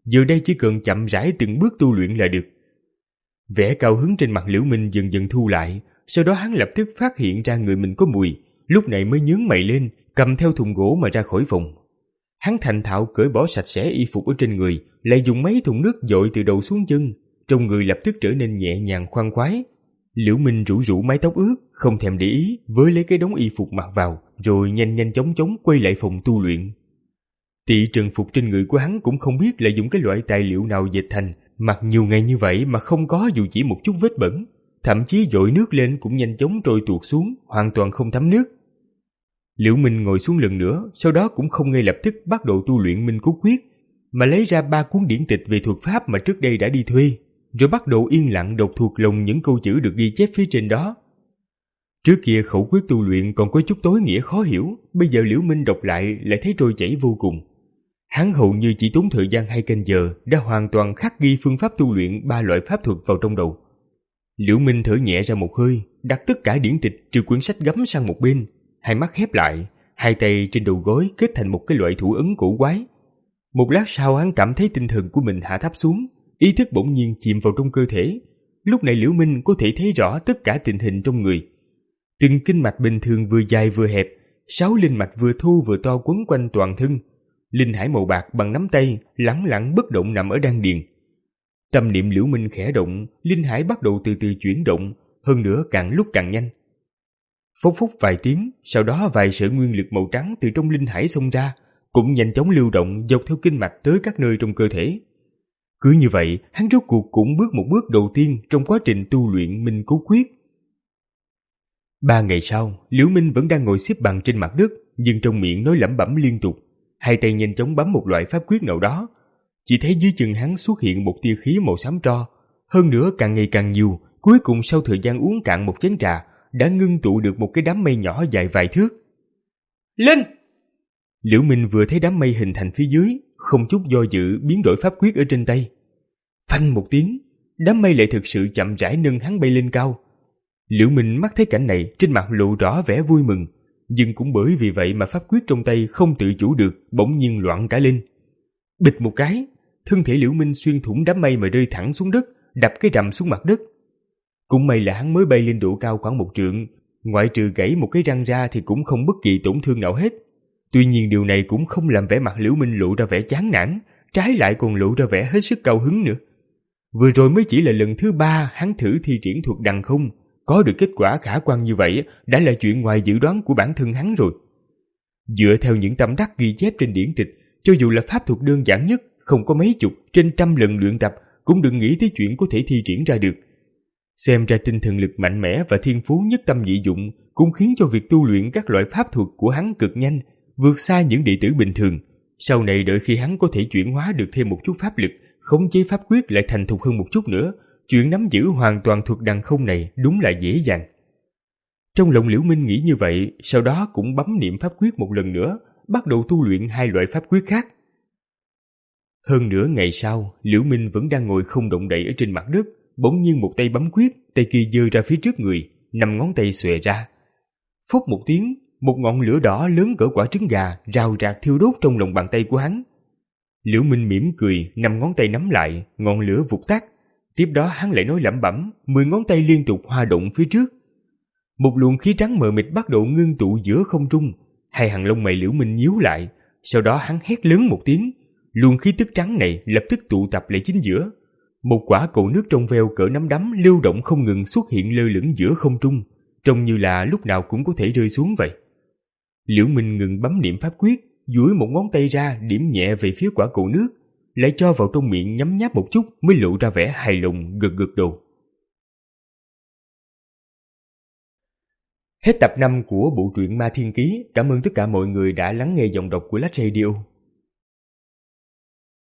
giờ đây chỉ cần chậm rãi từng bước tu luyện là được. Vẻ cao hứng trên mặt Liễu Minh dần dần thu lại, sau đó hắn lập tức phát hiện ra người mình có mùi, lúc này mới nhướng mày lên, cầm theo thùng gỗ mà ra khỏi phòng. Hắn thành thạo cởi bỏ sạch sẽ y phục ở trên người, lại dùng mấy thùng nước dội từ đầu xuống chân, trong người lập tức trở nên nhẹ nhàng khoan khoái. Liễu Minh rủ rủ mái tóc ướt, không thèm để ý, với lấy cái đống y phục mặc vào, rồi nhanh nhanh chóng chóng quay lại phòng tu luyện. Tị trần phục trên người của hắn cũng không biết là dùng cái loại tài liệu nào dệt thành, mặc nhiều ngày như vậy mà không có dù chỉ một chút vết bẩn, thậm chí dội nước lên cũng nhanh chóng trôi tuột xuống, hoàn toàn không thấm nước. Liễu Minh ngồi xuống lần nữa, sau đó cũng không ngay lập tức bắt đầu tu luyện Minh Cốt Quyết, mà lấy ra ba cuốn điển tịch về thuật pháp mà trước đây đã đi thuê, rồi bắt đầu yên lặng đọc thuộc lòng những câu chữ được ghi chép phía trên đó. Trước kia khẩu quyết tu luyện còn có chút tối nghĩa khó hiểu, bây giờ Liễu Minh đọc lại lại thấy trôi chảy vô cùng. Hắn hầu như chỉ tốn thời gian hai canh giờ đã hoàn toàn khắc ghi phương pháp tu luyện ba loại pháp thuật vào trong đầu. Liễu Minh thở nhẹ ra một hơi, đặt tất cả điển tịch trừ quyển sách gắm sang một bên, hai mắt khép lại, hai tay trên đầu gối kết thành một cái loại thủ ấn cổ quái. Một lát sau hắn cảm thấy tinh thần của mình hạ thấp xuống, ý thức bỗng nhiên chìm vào trong cơ thể. Lúc này Liễu Minh có thể thấy rõ tất cả tình hình trong người. Từng kinh mạch bình thường vừa dài vừa hẹp, sáu linh mạch vừa thu vừa to quấn quanh toàn thân. Linh hải màu bạc bằng nắm tay lẳng lặng bất động nằm ở đan điền. Tâm niệm Liễu Minh khẽ động, linh hải bắt đầu từ từ chuyển động, hơn nữa càng lúc càng nhanh. Phốc phốc vài tiếng, sau đó vài sợi nguyên lực màu trắng từ trong linh hải xông ra, cũng nhanh chóng lưu động dọc theo kinh mạch tới các nơi trong cơ thể. Cứ như vậy, hắn rốt cuộc cũng bước một bước đầu tiên trong quá trình tu luyện Minh Cốt Quyết. Ba ngày sau, Liễu Minh vẫn đang ngồi xếp bằng trên mặt đất, nhưng trong miệng nói lẩm bẩm liên tục, hai tay nhanh chóng bấm một loại pháp quyết nào đó. Chỉ thấy dưới chân hắn xuất hiện một tia khí màu xám tro, hơn nữa càng ngày càng nhiều, cuối cùng sau thời gian uống cạn một chén trà, đã ngưng tụ được một cái đám mây nhỏ dài vài thước. Lên! Liễu Minh vừa thấy đám mây hình thành phía dưới, không chút do dự biến đổi pháp quyết ở trên tay. Phanh một tiếng, đám mây lại thực sự chậm rãi nâng hắn bay lên cao. Liễu Minh mắt thấy cảnh này, trên mặt lộ rõ vẻ vui mừng, nhưng cũng bởi vì vậy mà pháp quyết trong tay không tự chủ được, bỗng nhiên loạn cả lên. Bịch một cái, thân thể Liễu Minh xuyên thủng đám mây mà rơi thẳng xuống đất, đập cái rầm xuống mặt đất. Cũng may là hắn mới bay lên độ cao khoảng một trượng, ngoại trừ gãy một cái răng ra thì cũng không bất kỳ tổn thương nào hết. Tuy nhiên điều này cũng không làm vẻ mặt Liễu Minh lộ ra vẻ chán nản, trái lại còn lộ ra vẻ hết sức cao hứng nữa. Vừa rồi mới chỉ là lần thứ ba hắn thử thi triển thuật đằng không, có được kết quả khả quan như vậy đã là chuyện ngoài dự đoán của bản thân hắn rồi. Dựa theo những tâm đắc ghi chép trên điển tịch, cho dù là pháp thuật đơn giản nhất, không có mấy chục trên trăm lần luyện tập cũng đừng nghĩ tới chuyện có thể thi triển ra được. Xem ra tinh thần lực mạnh mẽ và thiên phú nhất tâm nhị dụng cũng khiến cho việc tu luyện các loại pháp thuật của hắn cực nhanh, vượt xa những đệ tử bình thường. Sau này đợi khi hắn có thể chuyển hóa được thêm một chút pháp lực, khống chế pháp quyết lại thành thục hơn một chút nữa, chuyện nắm giữ hoàn toàn thuật đằng không này đúng là dễ dàng. Trong lòng Liễu Minh nghĩ như vậy, sau đó cũng bấm niệm pháp quyết một lần nữa, bắt đầu tu luyện hai loại pháp quyết khác. Hơn nửa ngày sau, Liễu Minh vẫn đang ngồi không động đậy ở trên mặt đất, bỗng nhiên một tay bấm quyết, tay kia giơ ra phía trước người, năm ngón tay xòe ra. Phốc một tiếng, một ngọn lửa đỏ lớn cỡ quả trứng gà rào rạc thiêu đốt trong lòng bàn tay của hắn. Liễu Minh mỉm cười, năm ngón tay nắm lại, ngọn lửa vụt tắt. Tiếp đó hắn lại nói lẩm bẩm, mười ngón tay liên tục hoa động phía trước. Một luồng khí trắng mờ mịt bắt đầu ngưng tụ giữa không trung, hai hàng lông mày Liễu Minh nhíu lại, sau đó hắn hét lớn một tiếng, luồng khí tức trắng này lập tức tụ tập lại chính giữa. Một quả cầu nước trong veo cỡ nắm đấm lưu động không ngừng xuất hiện lơ lửng giữa không trung, trông như là lúc nào cũng có thể rơi xuống vậy. Liễu Minh ngừng bấm niệm pháp quyết, duỗi một ngón tay ra điểm nhẹ về phía quả cầu nước, lại cho vào trong miệng nhấm nháp một chút mới lộ ra vẻ hài lòng, gật gật đầu. Hết tập năm của bộ truyện Ma Thiên Ký. Cảm ơn tất cả mọi người đã lắng nghe giọng đọc của Lách Radio.